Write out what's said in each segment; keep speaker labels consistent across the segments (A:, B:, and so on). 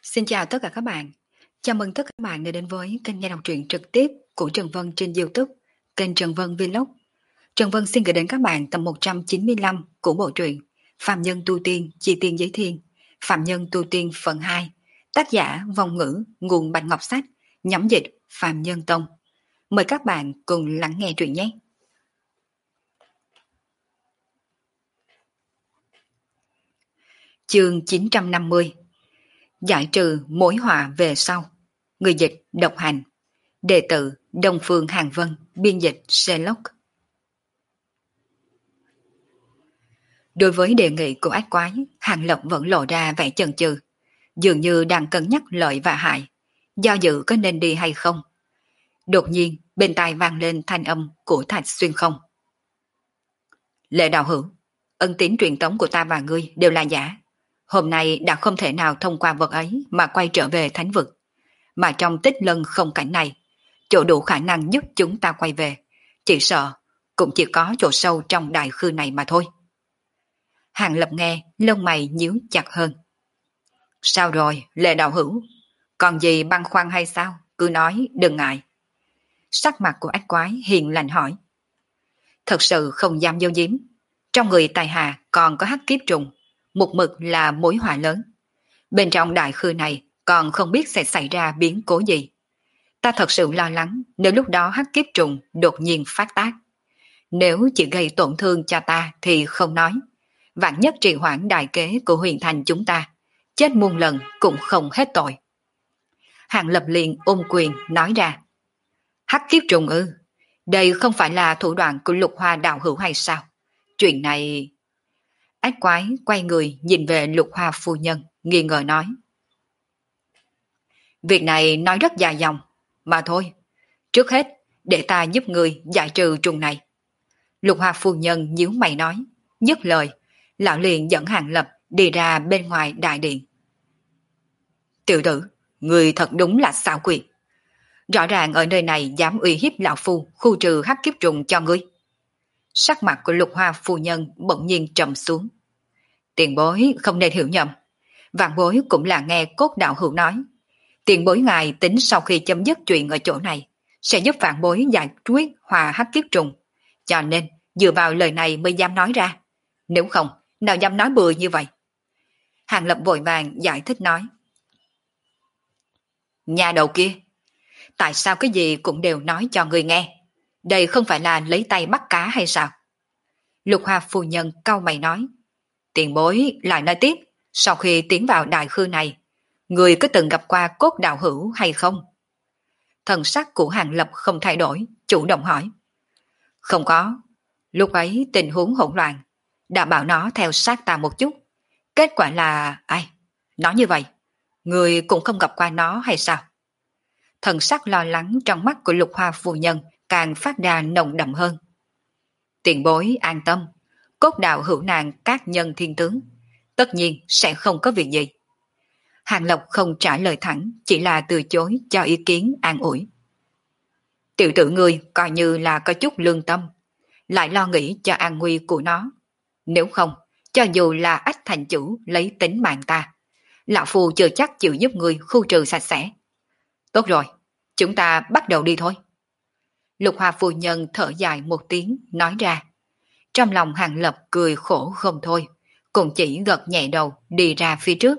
A: Xin chào tất cả các bạn. Chào mừng tất cả các bạn đã đến với kênh nghe đọc truyện trực tiếp của Trần Vân trên YouTube, kênh Trần Vân Vlog. Trần Vân xin gửi đến các bạn tập 195 của bộ truyện Phạm Nhân Tu Tiên Chi Tiên Giới Thiên, Phạm Nhân Tu Tiên phần 2, tác giả Vong Ngữ, nguồn Bạch Ngọc Sách, nhóm dịch Phạm Nhân Tông. Mời các bạn cùng lắng nghe truyện nhé. Chương 950. Giải trừ mối họa về sau. Người dịch Độc Hành. Đệ tử Đông Phương Hàng Vân. Biên dịch Sherlock. Đối với đề nghị của ác quái, Hàng Lập vẫn lộ ra vẻ chần chừ, dường như đang cân nhắc lợi và hại, do dự có nên đi hay không. Đột nhiên bên tai vang lên thanh âm của Thạch Xuyên Không. Lệ đạo hữu, ân tín truyền tống của ta và ngươi đều là giả. Hôm nay đã không thể nào thông qua vật ấy mà quay trở về thánh vực. Mà trong tích lân không cảnh này, chỗ đủ khả năng giúp chúng ta quay về, chỉ sợ cũng chỉ có chỗ sâu trong đại khư này mà thôi. Hàng Lập nghe, lông mày nhíu chặt hơn. Sao rồi, Lệ đạo hữu? Còn gì băn khoăn hay sao? Cứ nói, đừng ngại. Sắc mặt của ách quái hiền lành hỏi. Thật sự không dám giấu giếm. Trong người tài hạ còn có hắc kiếp trùng, một mực là mối họa lớn. Bên trong đại khư này còn không biết sẽ xảy ra biến cố gì. Ta thật sự lo lắng nếu lúc đó hắc kiếp trùng đột nhiên phát tác. Nếu chỉ gây tổn thương cho ta thì không nói. Vạn nhất trì hoãn đại kế của huyền thành chúng ta, chết muôn lần cũng không hết tội. Hàng Lập liền ôm quyền nói ra. Hắc kiếp trùng ư? Đây không phải là thủ đoạn của Lục Hoa đạo hữu hay sao? Chuyện này... Ách quái quay người nhìn về Lục Hoa phu nhân, nghi ngờ nói. Việc này nói rất dài dòng, mà thôi. Trước hết, để ta giúp người giải trừ trùng này. Lục Hoa phu nhân nhíu mày nói, dứt lời, lão liền dẫn Hàng Lập đi ra bên ngoài đại điện. Tiểu tử, người thật đúng là xảo quyệt. Rõ ràng ở nơi này dám uy hiếp lão phu khu trừ hắc kiếp trùng cho ngươi. Sắc mặt của Lục Hoa phu nhân bỗng nhiên trầm xuống. Tiền bối không nên hiểu nhầm. Vạn bối cũng là nghe Cốt đạo hữu nói. Tiền bối ngài tính sau khi chấm dứt chuyện ở chỗ này, sẽ giúp vạn bối giải quyết hòa hắc kiếp trùng. Cho nên dựa vào lời này mới dám nói ra. Nếu không, nào dám nói bừa như vậy. Hàng Lập vội vàng giải thích nói. Nhà đầu kia, tại sao cái gì cũng đều nói cho người nghe? Đây không phải là lấy tay bắt cá hay sao? Lục Hoa phu nhân cau mày nói. Tiền bối lại nói tiếp, sau khi tiến vào đại khư này, người có từng gặp qua Cốt đạo hữu hay không? Thần sắc của Hàng Lập không thay đổi, chủ động hỏi. Không có, lúc ấy tình huống hỗn loạn, đã bảo nó theo sát ta một chút. Kết quả là... ai? Nói như vậy, người cũng không gặp qua nó hay sao? Thần sắc lo lắng trong mắt của Lục Hoa phu nhân càng phát ra nồng đậm hơn. Tiền bối an tâm, Cốt đạo hữu nàng các nhân thiên tướng, tất nhiên sẽ không có việc gì. Hàng Lộc không trả lời thẳng, chỉ là từ chối cho ý kiến an ủi. Tiểu tử ngươi coi như là có chút lương tâm, lại lo nghĩ cho an nguy của nó. Nếu không, cho dù là ách thành chủ lấy tính mạng ta, lão phu chưa chắc chịu giúp ngươi khu trừ sạch sẽ. Tốt rồi, chúng ta bắt đầu đi thôi. Lục Hoa phu nhân thở dài một tiếng, nói ra. Trong lòng Hàng Lập cười khổ không thôi, cũng chỉ gật nhẹ đầu đi ra phía trước.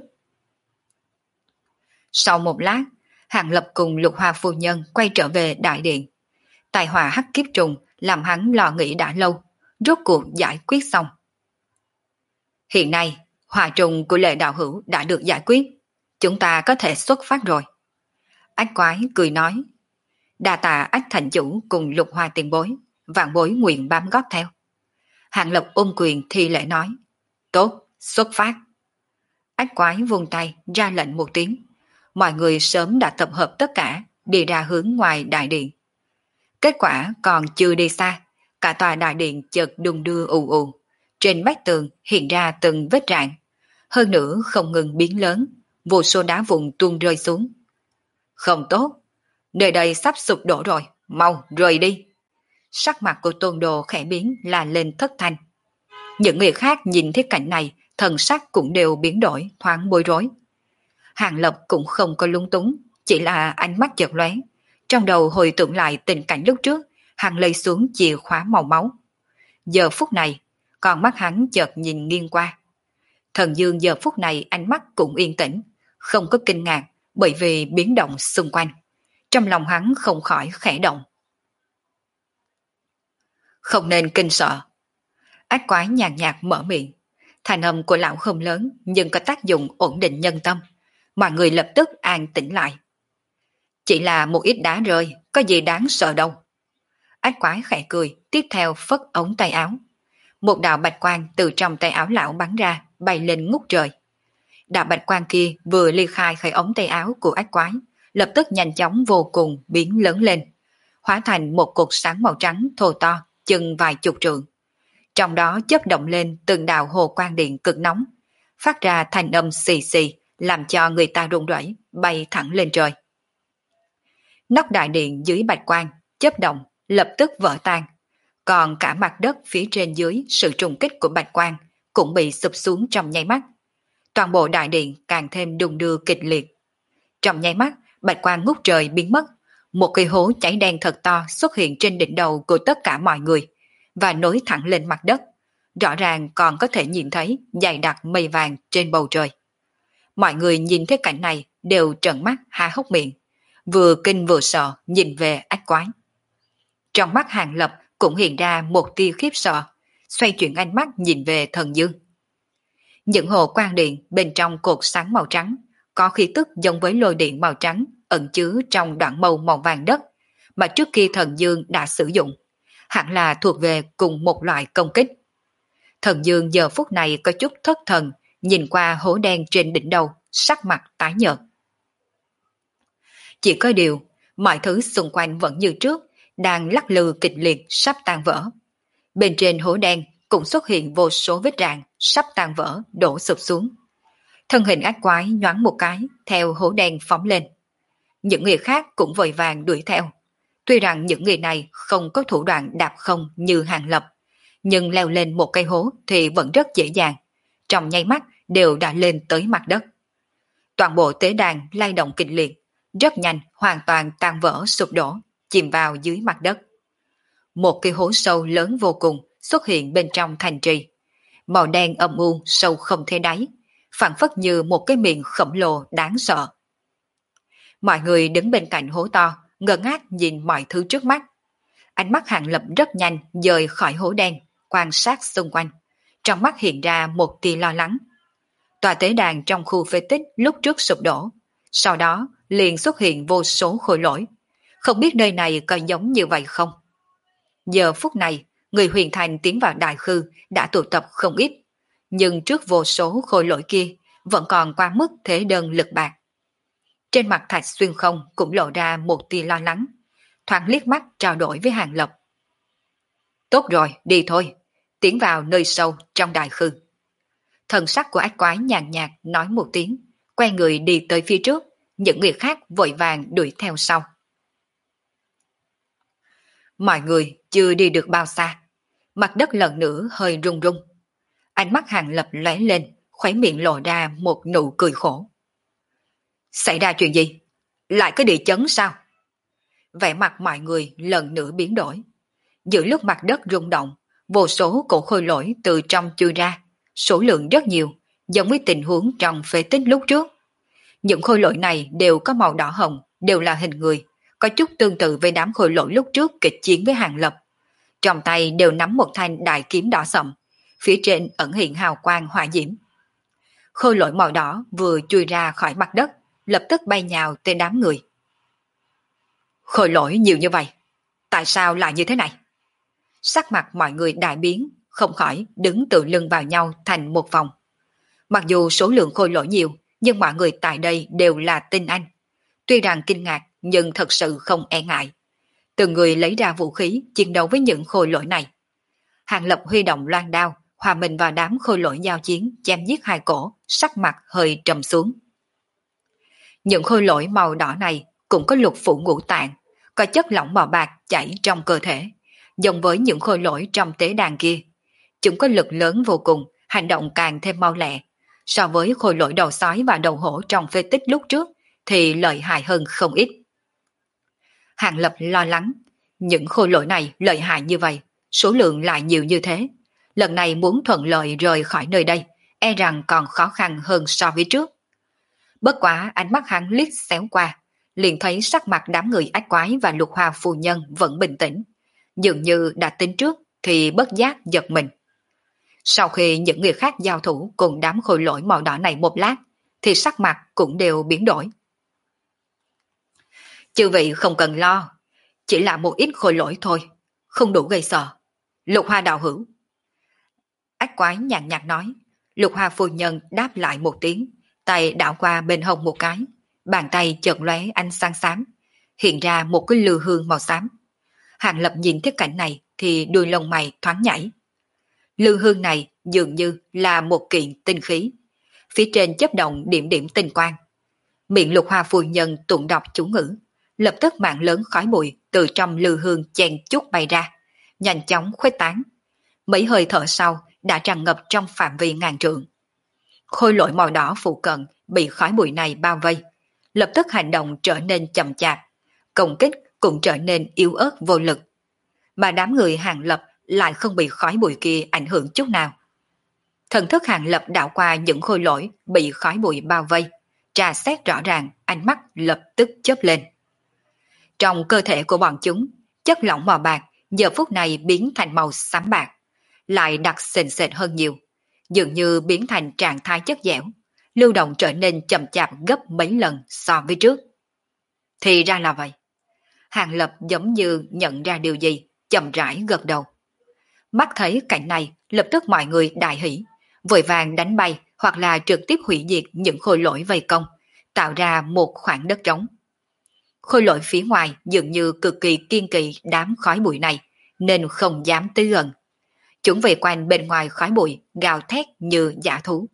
A: Sau một lát, Hàng Lập cùng Lục Hoa phu nhân quay trở về đại điện. Tai họa hắc kiếp trùng làm hắn lo nghĩ đã lâu, rốt cuộc giải quyết xong. Hiện nay, họa trùng của Lệ đạo hữu đã được giải quyết, chúng ta có thể xuất phát rồi. Ách quái cười nói. Đa tạ Ách thành chủ cùng Lục Hoa tiền bối, vạn bối nguyện bám gót theo. Hàng Lập ôm quyền thi lễ nói. Tốt, xuất phát. Ách quái vung tay ra lệnh một tiếng. Mọi người sớm đã tập hợp tất cả, đi ra hướng ngoài đại điện. Kết quả còn chưa đi xa, cả tòa đại điện chợt đung đưa ù ù. Trên vách tường hiện ra từng vết rạn. Hơn nữa không ngừng biến lớn, vô số đá vụn tuôn rơi xuống. Không tốt, nơi đây sắp sụp đổ rồi, mau rời đi. Sắc mặt của Tôn Đồ khẽ biến là lên thất thanh. Những người khác nhìn thấy cảnh này, thần sắc cũng đều biến đổi, thoáng bối rối. Hàng Lập cũng không có lung túng, chỉ là ánh mắt chợt lóe. Trong đầu hồi tưởng lại tình cảnh lúc trước, hắn lấy xuống chìa khóa màu máu. Giờ phút này, con mắt hắn chợt nhìn nghiêng qua. Thần Dương giờ phút này ánh mắt cũng yên tĩnh, không có kinh ngạc bởi vì biến động xung quanh. Trong lòng hắn không khỏi khẽ động. Không nên kinh sợ. Ác quái nhàn nhạt mở miệng. Thanh âm của lão không lớn nhưng có tác dụng ổn định nhân tâm. Mọi người lập tức an tĩnh lại. Chỉ là một ít đá rơi, có gì đáng sợ đâu. Ác quái khẽ cười, tiếp theo phất ống tay áo. Một đạo bạch quang từ trong tay áo lão bắn ra, bay lên ngút trời. Đạo bạch quang kia vừa ly khai khỏi ống tay áo của ác quái, lập tức nhanh chóng vô cùng biến lớn lên, hóa thành một cột sáng màu trắng thô to, chừng vài chục trượng. Trong đó chớp động lên từng đạo hồ quang điện cực nóng, phát ra thanh âm xì xì, làm cho người ta run rẩy, bay thẳng lên trời. Nóc đại điện dưới bạch quang chớp động, lập tức vỡ tan, còn cả mặt đất phía trên dưới sự trùng kích của bạch quang cũng bị sụp xuống trong nháy mắt. Toàn bộ đại điện càng thêm đung đưa kịch liệt. Trong nháy mắt, bạch quang ngút trời biến mất, một cái hố cháy đen thật to xuất hiện trên đỉnh đầu của tất cả mọi người và nối thẳng lên mặt đất. Rõ ràng còn có thể nhìn thấy dày đặc mây vàng trên bầu trời. Mọi người nhìn thấy cảnh này đều trợn mắt há hốc miệng, vừa kinh vừa sợ nhìn về ác quái. Trong mắt Hàng Lập cũng hiện ra một tia khiếp sợ, xoay chuyển ánh mắt nhìn về Thần Dương. Những hồ quang điện bên trong cột sáng màu trắng có khí tức giống với lôi điện màu trắng ẩn chứa trong đoạn mâu màu vàng đất mà trước kia Thần Dương đã sử dụng, hẳn là thuộc về cùng một loại công kích. Thần Dương giờ phút này có chút thất thần, nhìn qua hố đen trên đỉnh đầu, sắc mặt tái nhợt. Chỉ có điều, mọi thứ xung quanh vẫn như trước, đang lắc lư kịch liệt sắp tan vỡ. Bên trên hố đen cũng xuất hiện vô số vết rạn sắp tan vỡ đổ sụp xuống. Thân hình ác quái nhoáng một cái theo hố đen phóng lên. Những người khác cũng vội vàng đuổi theo. Tuy rằng những người này không có thủ đoạn đạp không như Hàng Lập, nhưng leo lên một cây hố thì vẫn rất dễ dàng. Trong nháy mắt đều đã lên tới mặt đất. Toàn bộ tế đàn lay động kịch liệt, rất nhanh hoàn toàn tan vỡ sụp đổ, chìm vào dưới mặt đất. Một cái hố sâu lớn vô cùng xuất hiện bên trong thành trì. Màu đen âm u sâu không thấy đáy, phảng phất như một cái miệng khổng lồ đáng sợ. Mọi người đứng bên cạnh hố to, ngơ ngác nhìn mọi thứ trước mắt. Ánh mắt Hàng Lập rất nhanh dời khỏi hố đen, quan sát xung quanh. Trong mắt hiện ra một tia lo lắng. Tòa tế đàn trong khu phế tích lúc trước sụp đổ, sau đó liền xuất hiện vô số khối lỗi. Không biết nơi này có giống như vậy không? Giờ phút này, người huyền thành tiến vào đại khư đã tụ tập không ít, nhưng trước vô số khối lỗi kia vẫn còn qua mức thế đơn lực bạc. Trên mặt Thạch Xuyên Không cũng lộ ra một tia lo lắng, thoáng liếc mắt trao đổi với Hàng Lập. Tốt rồi, đi thôi, tiến vào nơi sâu trong đại khư. Thần sắc của ác quái nhàn nhạt nói một tiếng, quay người đi tới phía trước, những người khác vội vàng đuổi theo sau. Mọi người chưa đi được bao xa, mặt đất lần nữa hơi rung rung. Ánh mắt Hàng Lập lóe lên, khóe miệng lộ ra một nụ cười khổ. Xảy ra chuyện gì? Lại có địa chấn sao? Vẻ mặt mọi người lần nữa biến đổi. Giữa lúc mặt đất rung động, vô số cổ khôi lỗi từ trong chui ra, số lượng rất nhiều, giống với tình huống trong phế tích lúc trước. Những khôi lỗi này đều có màu đỏ hồng, đều là hình người, có chút tương tự với đám khôi lỗi lúc trước kịch chiến với Hàng Lập. Trong tay đều nắm một thanh đại kiếm đỏ sậm, phía trên ẩn hiện hào quang hỏa diễm. Khôi lỗi màu đỏ vừa chui ra khỏi mặt đất, lập tức bay nhào tới đám người. Khôi lỗi nhiều như vậy, tại sao lại như thế này? Sắc mặt mọi người đại biến, không khỏi đứng tự lưng vào nhau thành một vòng. Mặc dù số lượng khôi lỗi nhiều, nhưng mọi người tại đây đều là tinh anh. Tuy rằng kinh ngạc, nhưng thật sự không e ngại. Từng người lấy ra vũ khí chiến đấu với những khôi lỗi này. Hàng Lập huy động loan đao, hòa mình vào đám khôi lỗi giao chiến, chém giết hai cổ, sắc mặt hơi trầm xuống. Những khôi lỗi màu đỏ này cũng có lục phủ ngũ tạng, có chất lỏng màu bạc chảy trong cơ thể, giống với những khôi lỗi trong tế đàn kia. Chúng có lực lớn vô cùng, hành động càng thêm mau lẹ, So với khôi lỗi đầu sói và đầu hổ trong phế tích lúc trước thì lợi hại hơn không ít. Hàng Lập lo lắng, những khôi lỗi này lợi hại như vậy, số lượng lại nhiều như thế. Lần này muốn thuận lợi rời khỏi nơi đây, e rằng còn khó khăn hơn so với trước. Bất quá ánh mắt hắn liếc xéo qua, liền thấy sắc mặt đám người ách quái và Lục Hoa phu nhân vẫn bình tĩnh. Dường như đã tính trước thì bất giác giật mình. Sau khi những người khác giao thủ cùng đám khôi lỗi màu đỏ này một lát, thì sắc mặt cũng đều biến đổi. Chư vị không cần lo, chỉ là một ít khôi lỗi thôi, không đủ gây sợ. Lục Hoa đạo hữu. Ách quái nhàn nhạt nói. Lục Hoa phu nhân đáp lại một tiếng, tay đảo qua bên hông một cái, bàn tay chợt lóe ánh sáng xám, hiện ra một cái lư hương màu xám. Hàng Lập nhìn thấy cảnh này thì đuôi lông mày thoáng nhảy. Lư hương này dường như là một kiện tinh khí, phía trên chớp động điểm điểm tinh quang. Miệng Lục Hoa phu nhân tụng đọc chú ngữ, lập tức mạng lớn khói bụi từ trong lư hương chen chúc bay ra, nhanh chóng khuếch tán. Mấy hơi thở sau đã tràn ngập trong phạm vi ngàn trượng. Khôi lỗi màu đỏ phụ cận bị khói bụi này bao vây, lập tức hành động trở nên chậm chạp, công kích cũng trở nên yếu ớt vô lực. Mà đám người Hàng Lập lại không bị khói bụi kia ảnh hưởng chút nào. Thần thức Hàng Lập đảo qua những khôi lỗi bị khói bụi bao vây, trà xét rõ ràng, ánh mắt lập tức chớp lên. Trong cơ thể của bọn chúng, chất lỏng màu bạc giờ phút này biến thành màu xám bạc, lại đặc sền sệt hơn nhiều, dường như biến thành trạng thái chất dẻo, lưu động trở nên chậm chạp gấp mấy lần so với trước. Thì ra là vậy. Hàng Lập giống như nhận ra điều gì, chậm rãi gật đầu. Mắt thấy cảnh này, lập tức mọi người đại hỉ, vội vàng đánh bay hoặc là trực tiếp hủy diệt những khôi lỗi vây công, tạo ra một khoảng đất trống. Khôi lỗi phía ngoài dường như cực kỳ kiên kỵ đám khói bụi này, nên không dám tới gần. Chúng về quanh bên ngoài khói bụi, gào thét như dã thú.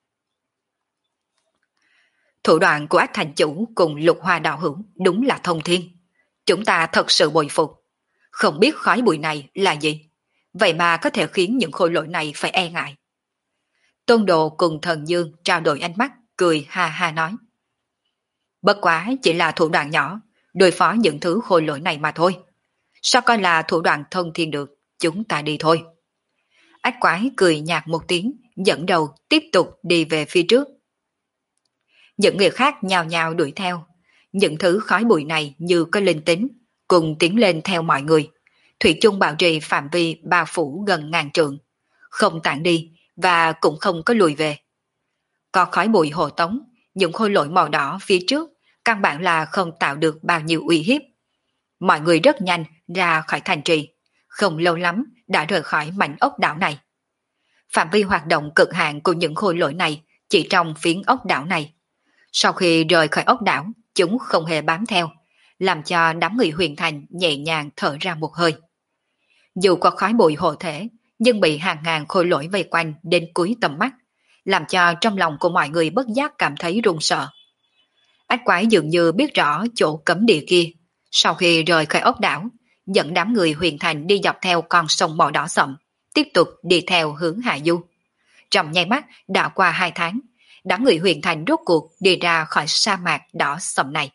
A: Thủ đoạn của Ách Thành Chủ cùng Lục Hoa đạo hữu đúng là thông thiên. Chúng ta thật sự bội phục. Không biết khói bụi này là gì, vậy mà có thể khiến những khôi lỗi này phải e ngại. Tôn Đồ cùng Thần Dương trao đổi ánh mắt, cười ha ha nói. Bất quá chỉ là thủ đoạn nhỏ, đối phó những thứ khôi lỗi này mà thôi. Sao coi là thủ đoạn thông thiên được, chúng ta đi thôi. Ách quái cười nhạt một tiếng, dẫn đầu tiếp tục đi về phía trước. Những người khác nhào nhào đuổi theo. Những thứ khói bụi này như có linh tính, cùng tiến lên theo mọi người. Thủy chung bảo trì phạm vi bao phủ gần ngàn trượng, không tản đi và cũng không có lùi về. Có khói bụi hộ tống, những khôi lỗi màu đỏ phía trước căn bản là không tạo được bao nhiêu uy hiếp. Mọi người rất nhanh ra khỏi thành trì, không lâu lắm đã rời khỏi mảnh ốc đảo này. Phạm vi hoạt động cực hạn của những khôi lỗi này chỉ trong phiến ốc đảo này. Sau khi rời khỏi ốc đảo, chúng không hề bám theo, làm cho đám người Huyền Thành nhẹ nhàng thở ra một hơi. Dù có khói bụi hộ thể, nhưng bị hàng ngàn khôi lỗi vây quanh đến cuối tầm mắt, làm cho trong lòng của mọi người bất giác cảm thấy run sợ. Ách quái dường như biết rõ chỗ cấm địa kia, sau khi rời khỏi ốc đảo, dẫn đám người Huyền Thành đi dọc theo con sông màu đỏ sậm, tiếp tục đi theo hướng hạ du. Trong nháy mắt đã qua 2 tháng, đám người Huyền Thành rốt cuộc đi ra khỏi sa mạc đỏ sậm này.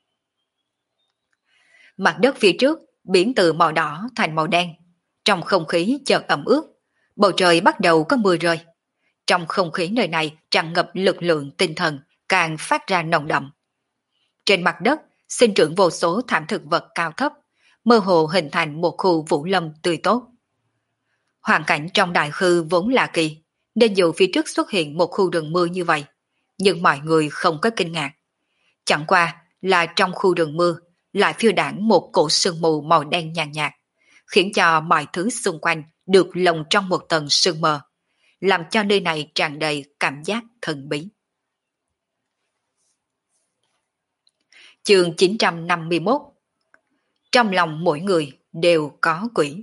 A: Mặt đất phía trước biến từ màu đỏ thành màu đen, trong không khí chợt ẩm ướt, bầu trời bắt đầu có mưa rơi. Trong không khí nơi này tràn ngập lực lượng tinh thần, càng phát ra nồng đậm. Trên mặt đất sinh trưởng vô số thảm thực vật cao thấp, mơ hồ hình thành một khu vũ lâm tươi tốt. Hoàn cảnh trong đại khư vốn là kỳ, nên dù phía trước xuất hiện một khu rừng mưa như vậy, nhưng mọi người không có kinh ngạc. Chẳng qua là trong khu rừng mưa lại phiêu đãng một cổ sương mù màu đen nhàn nhạt, khiến cho mọi thứ xung quanh được lồng trong một tầng sương mờ, làm cho nơi này tràn đầy cảm giác thần bí. Chương 951. Trong lòng mỗi người đều có quỷ.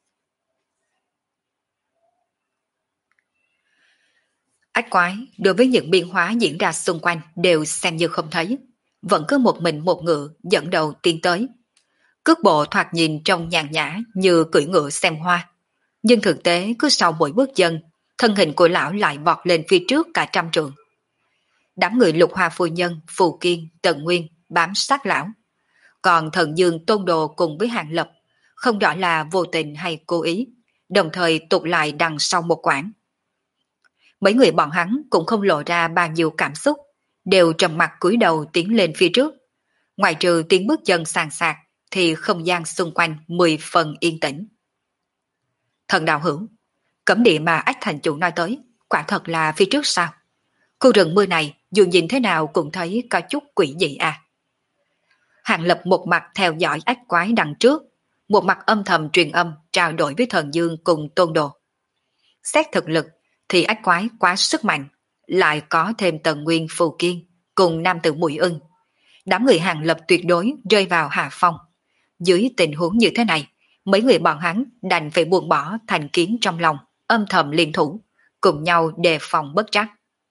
A: Ách quái đối với những biến hóa diễn ra xung quanh đều xem như không thấy, vẫn cứ một mình một ngựa dẫn đầu tiến tới. Cước bộ thoạt nhìn trông nhàn nhã như cưỡi ngựa xem hoa, nhưng thực tế cứ sau mỗi bước chân, thân hình của lão lại vọt lên phía trước cả trăm trượng. Đám người Lục Hoa phu nhân, Phù Kiên, Tần Nguyên bám sát lão. Còn Thần Dương Tôn Đồ cùng với Hàng Lập, không rõ là vô tình hay cố ý, đồng thời tụt lại đằng sau một quãng. Mấy người bọn hắn cũng không lộ ra bao nhiêu cảm xúc, đều trầm mặc cúi đầu tiến lên phía trước. Ngoài trừ tiếng bước chân sàn sạc, thì không gian xung quanh 10 phần yên tĩnh. Thần đạo hữu, cấm địa mà Ách thành chủ nói tới, quả thật là phía trước sao? Khu rừng mưa này dù nhìn thế nào cũng thấy có chút quỷ dị à. Hàng Lập một mặt theo dõi ách quái đằng trước, một mặt âm thầm truyền âm trao đổi với Thần Dương cùng Tôn Đồ. Xét thực lực thì ách quái quá sức mạnh, lại có thêm Tần Nguyên Phù Kiên cùng nam tử Mũi Ưng. Đám người Hàng Lập tuyệt đối rơi vào hạ phong. Dưới tình huống như thế này, mấy người bọn hắn đành phải buông bỏ thành kiến trong lòng, âm thầm liên thủ, cùng nhau đề phòng bất trắc.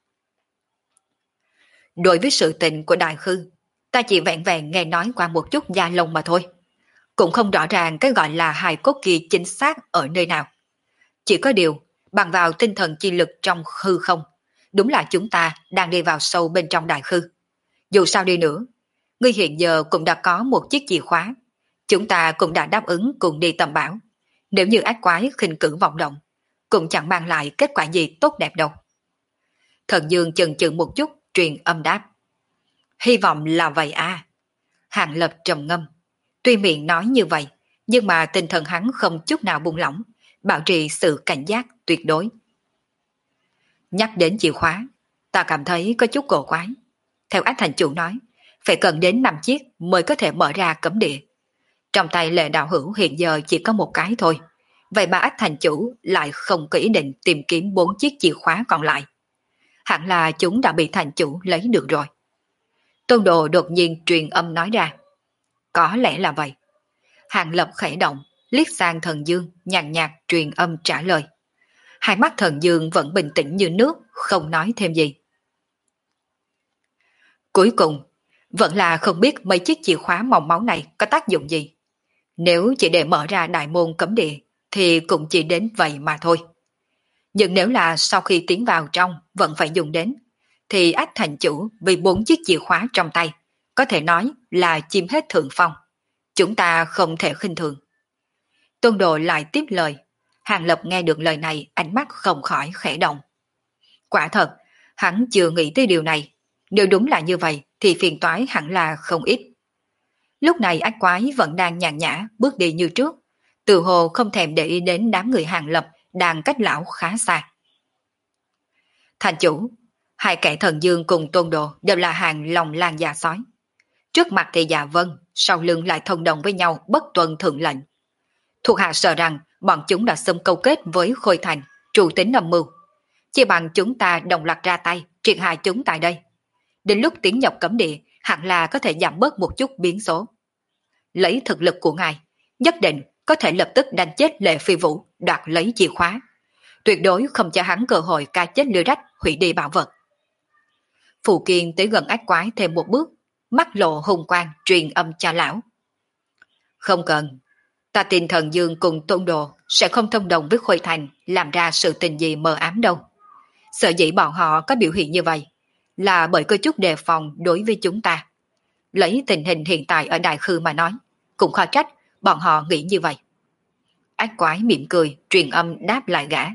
A: Đối với sự tình của Đại Khư, ta chỉ vẹn vẹn nghe nói qua một chút da lông mà thôi. Cũng không rõ ràng cái gọi là hài cốt kia chính xác ở nơi nào. Chỉ có điều, bằng vào tinh thần chi lực trong hư không, đúng là chúng ta đang đi vào sâu bên trong Đại Khư. Dù sao đi nữa, ngươi hiện giờ cũng đã có một chiếc chìa khóa. Chúng ta cũng đã đáp ứng cùng đi tầm bảo. Nếu như ác quái khinh cử vọng động, cũng chẳng mang lại kết quả gì tốt đẹp đâu. Thần Dương chần chừ một chút, truyền âm đáp. Hy vọng là vậy à. Hàng Lập trầm ngâm. Tuy miệng nói như vậy, nhưng mà tinh thần hắn không chút nào buông lỏng, bảo trì sự cảnh giác tuyệt đối. Nhắc đến chìa khóa, ta cảm thấy có chút cổ quái. Theo Ách thành chủ nói, phải cần đến 5 chiếc mới có thể mở ra cấm địa. Trong tay Lệ đạo hữu hiện giờ chỉ có một cái thôi. Vậy mà Ách thành chủ lại không có ý định tìm kiếm 4 chiếc chìa khóa còn lại. Hẳn là chúng đã bị thành chủ lấy được rồi. Tôn Đồ đột nhiên truyền âm nói ra. Có lẽ là vậy. Hàng Lập khẽ động, liếc sang Thần Dương, nhàn nhạt truyền âm trả lời. Hai mắt Thần Dương vẫn bình tĩnh như nước, không nói thêm gì. Cuối cùng, vẫn là không biết mấy chiếc chìa khóa màu máu này có tác dụng gì. Nếu chỉ để mở ra đại môn cấm địa, thì cũng chỉ đến vậy mà thôi. Nhưng nếu là sau khi tiến vào trong vẫn phải dùng đến, thì Ách thành chủ vì 4 chiếc chìa khóa trong tay, có thể nói là chiếm hết thượng phong. Chúng ta không thể khinh thường. Tôn Đồ lại tiếp lời. Hàng Lập nghe được lời này, ánh mắt không khỏi khẽ động. Quả thật, hắn chưa nghĩ tới điều này. Nếu đúng là như vậy, thì phiền toái hẳn là không ít. Lúc này ác quái vẫn đang nhàn nhã bước đi như trước, tự hồ không thèm để ý đến đám người Hàng Lập đang cách lão khá xa. Thành chủ, hai kẻ Thần Dương cùng Tôn Đồ đều là hàng lòng lan già sói. Trước mặt thì Dạ Vân, sau lưng lại thông đồng với nhau bất tuân thượng lệnh. Thuộc hạ sợ rằng bọn chúng đã xâm câu kết với Khôi Thành, trụ tính âm mưu. Chỉ bằng chúng ta đồng loạt ra tay, triệt hạ chúng tại đây. Đến lúc tiến nhập cấm địa, hẳn là có thể giảm bớt một chút biến số. Lấy thực lực của ngài, nhất định có thể lập tức đánh chết Lệ Phi Vũ, đoạt lấy chìa khóa. Tuyệt đối không cho hắn cơ hội ca chết lưới rách, hủy đi bảo vật. Phù Kiên tới gần ác quái thêm một bước, mắt lộ hùng quang truyền âm cho lão. Không cần, ta tin Thần Dương cùng Tôn Đồ sẽ không thông đồng với Khôi Thành làm ra sự tình gì mờ ám đâu. Sợ dĩ bọn họ có biểu hiện như vậy là bởi có chút đề phòng đối với chúng ta. Lấy tình hình hiện tại ở Đại Khư mà nói, cũng khó trách bọn họ nghĩ như vậy. Ác quái mỉm cười, truyền âm đáp lại gã.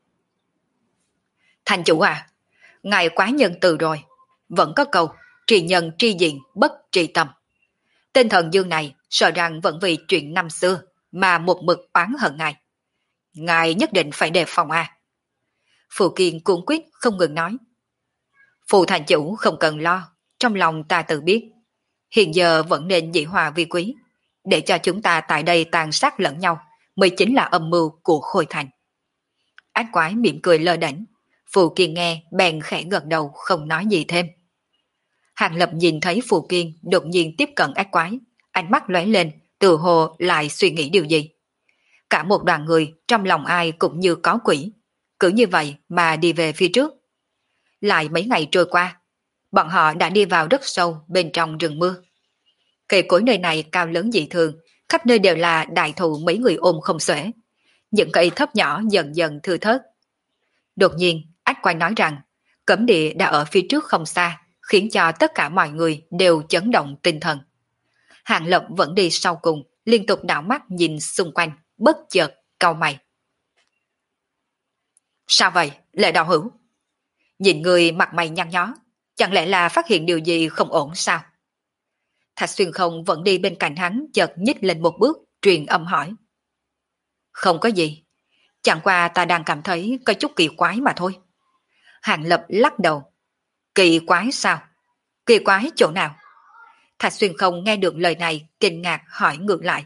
A: Thành chủ à, ngài quá nhân từ rồi. Vẫn có câu, trì nhân tri diện, bất trì tâm. Tên Thần Dương này sợ rằng vẫn vì chuyện năm xưa mà một mực oán hận ngài. Ngài nhất định phải đề phòng à. Phù Kiên cuốn quyết không ngừng nói. Phù thành chủ không cần lo, trong lòng ta tự biết. Hiện giờ vẫn nên dĩ hòa vi quý, để cho chúng ta tại đây tàn sát lẫn nhau mới chính là âm mưu của Khôi Thành. Ác quái mỉm cười lơ đễnh. Phù Kiên nghe bèn khẽ gật đầu không nói gì thêm. Hàng Lập nhìn thấy Phù Kiên đột nhiên tiếp cận ác quái, ánh mắt lóe lên, tự hồ lại suy nghĩ điều gì. Cả một đoàn người trong lòng ai cũng như có quỷ, cứ như vậy mà đi về phía trước. Lại mấy ngày trôi qua, bọn họ đã đi vào rất sâu bên trong rừng mưa. Cây cối nơi này cao lớn dị thường, khắp nơi đều là đại thụ mấy người ôm không xuể. Những cây thấp nhỏ dần dần thưa thớt. Đột nhiên, ách quay nói rằng cấm địa đã ở phía trước không xa, khiến cho tất cả mọi người đều chấn động tinh thần. Hàng Lập vẫn đi sau cùng, liên tục đảo mắt nhìn xung quanh, bất chợt cau mày. Sao vậy, Lệ đạo hữu? Nhìn người mặt mày nhăn nhó, chẳng lẽ là phát hiện điều gì không ổn sao? Thạch Xuyên Không vẫn đi bên cạnh hắn, chợt nhích lên một bước, truyền âm hỏi. Không có gì, chẳng qua ta đang cảm thấy có chút kỳ quái mà thôi. Hàng Lập lắc đầu. Kỳ quái sao? Kỳ quái chỗ nào? Thạch Xuyên Không nghe được lời này, kinh ngạc hỏi ngược lại.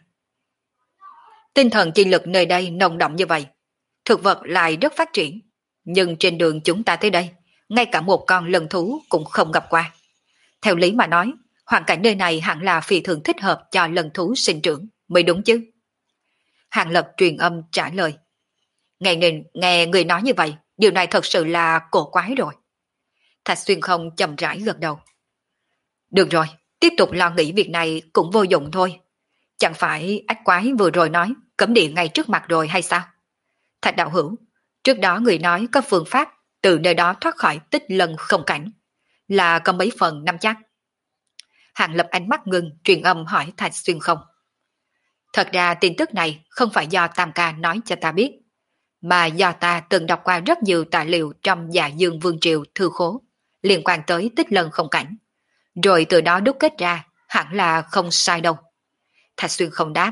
A: Tinh thần chi lực nơi đây nồng đậm như vậy, thực vật lại rất phát triển, nhưng trên đường chúng ta tới đây, ngay cả một con lân thú cũng không gặp qua. Theo lý mà nói, hoàn cảnh nơi này hẳn là phi thường thích hợp cho lân thú sinh trưởng, mới đúng chứ. Hàng Lập truyền âm trả lời. Nghe người nói như vậy, điều này thật sự là cổ quái rồi. Thạch Xuyên Không chậm rãi gật đầu. Được rồi, tiếp tục lo nghĩ việc này cũng vô dụng thôi. Chẳng phải ách quái vừa rồi nói cấm địa ngay trước mặt rồi hay sao? Thạch đạo hữu, trước đó người nói có phương pháp từ nơi đó thoát khỏi tích lân không cảnh, là có mấy phần nắm chắc. Hàng Lập ánh mắt ngưng truyền âm hỏi Thạch Xuyên Không. Thật ra tin tức này không phải do Tam Ca nói cho ta biết, mà do ta từng đọc qua rất nhiều tài liệu trong Dạ Dương Vương Triều thư khố liên quan tới tích lân không cảnh, rồi từ đó đúc kết ra hẳn là không sai đâu. Thạch Xuyên Không đáp.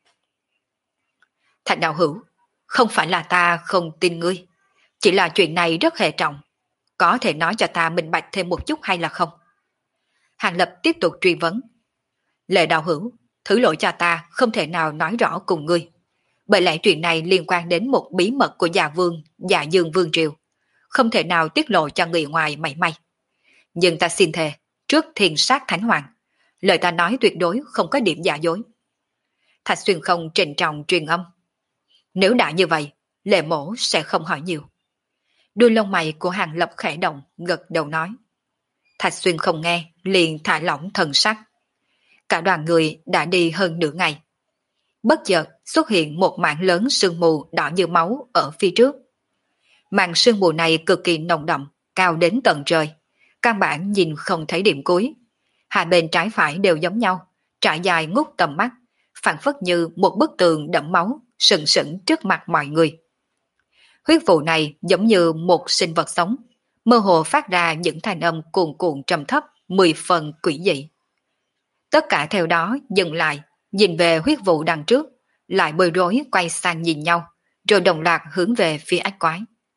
A: Thạch đạo hữu, không phải là ta không tin ngươi, chỉ là chuyện này rất hệ trọng, có thể nói cho ta minh bạch thêm một chút hay là không? Hàng Lập tiếp tục truy vấn. Lệ đạo hữu, thứ lỗi cho ta không thể nào nói rõ cùng ngươi, bởi lẽ chuyện này liên quan đến một bí mật của Dạ Dương Vương Triều, không thể nào tiết lộ cho người ngoài mảy may. Nhưng ta xin thề, trước Thiên Sát Thánh Hoàng, lời ta nói tuyệt đối không có điểm giả dối. Thạch Xuyên Không trịnh trọng truyền âm. Nếu đã như vậy, Lệ mổ sẽ không hỏi nhiều. Đuôi lông mày của Hàng Lập khẽ động, gật đầu nói. Thạch Xuyên Không nghe, liền thả lỏng thần sắc. Cả đoàn người đã đi hơn nửa ngày. Bất chợt xuất hiện một mảng lớn sương mù đỏ như máu ở phía trước. Màn sương mù này cực kỳ nồng đậm, cao đến tận trời. Căn bản nhìn không thấy điểm cuối. Hai bên trái phải đều giống nhau, trải dài ngút tầm mắt, phảng phất như một bức tường đẫm máu, sừng sững trước mặt mọi người. Huyết vụ này giống như một sinh vật sống, mơ hồ phát ra những thanh âm cuồn cuộn trầm thấp, 10 phần quỷ dị. Tất cả theo đó dừng lại, nhìn về huyết vụ đằng trước, lại bối rối quay sang nhìn nhau, rồi đồng loạt hướng về phía ách quái.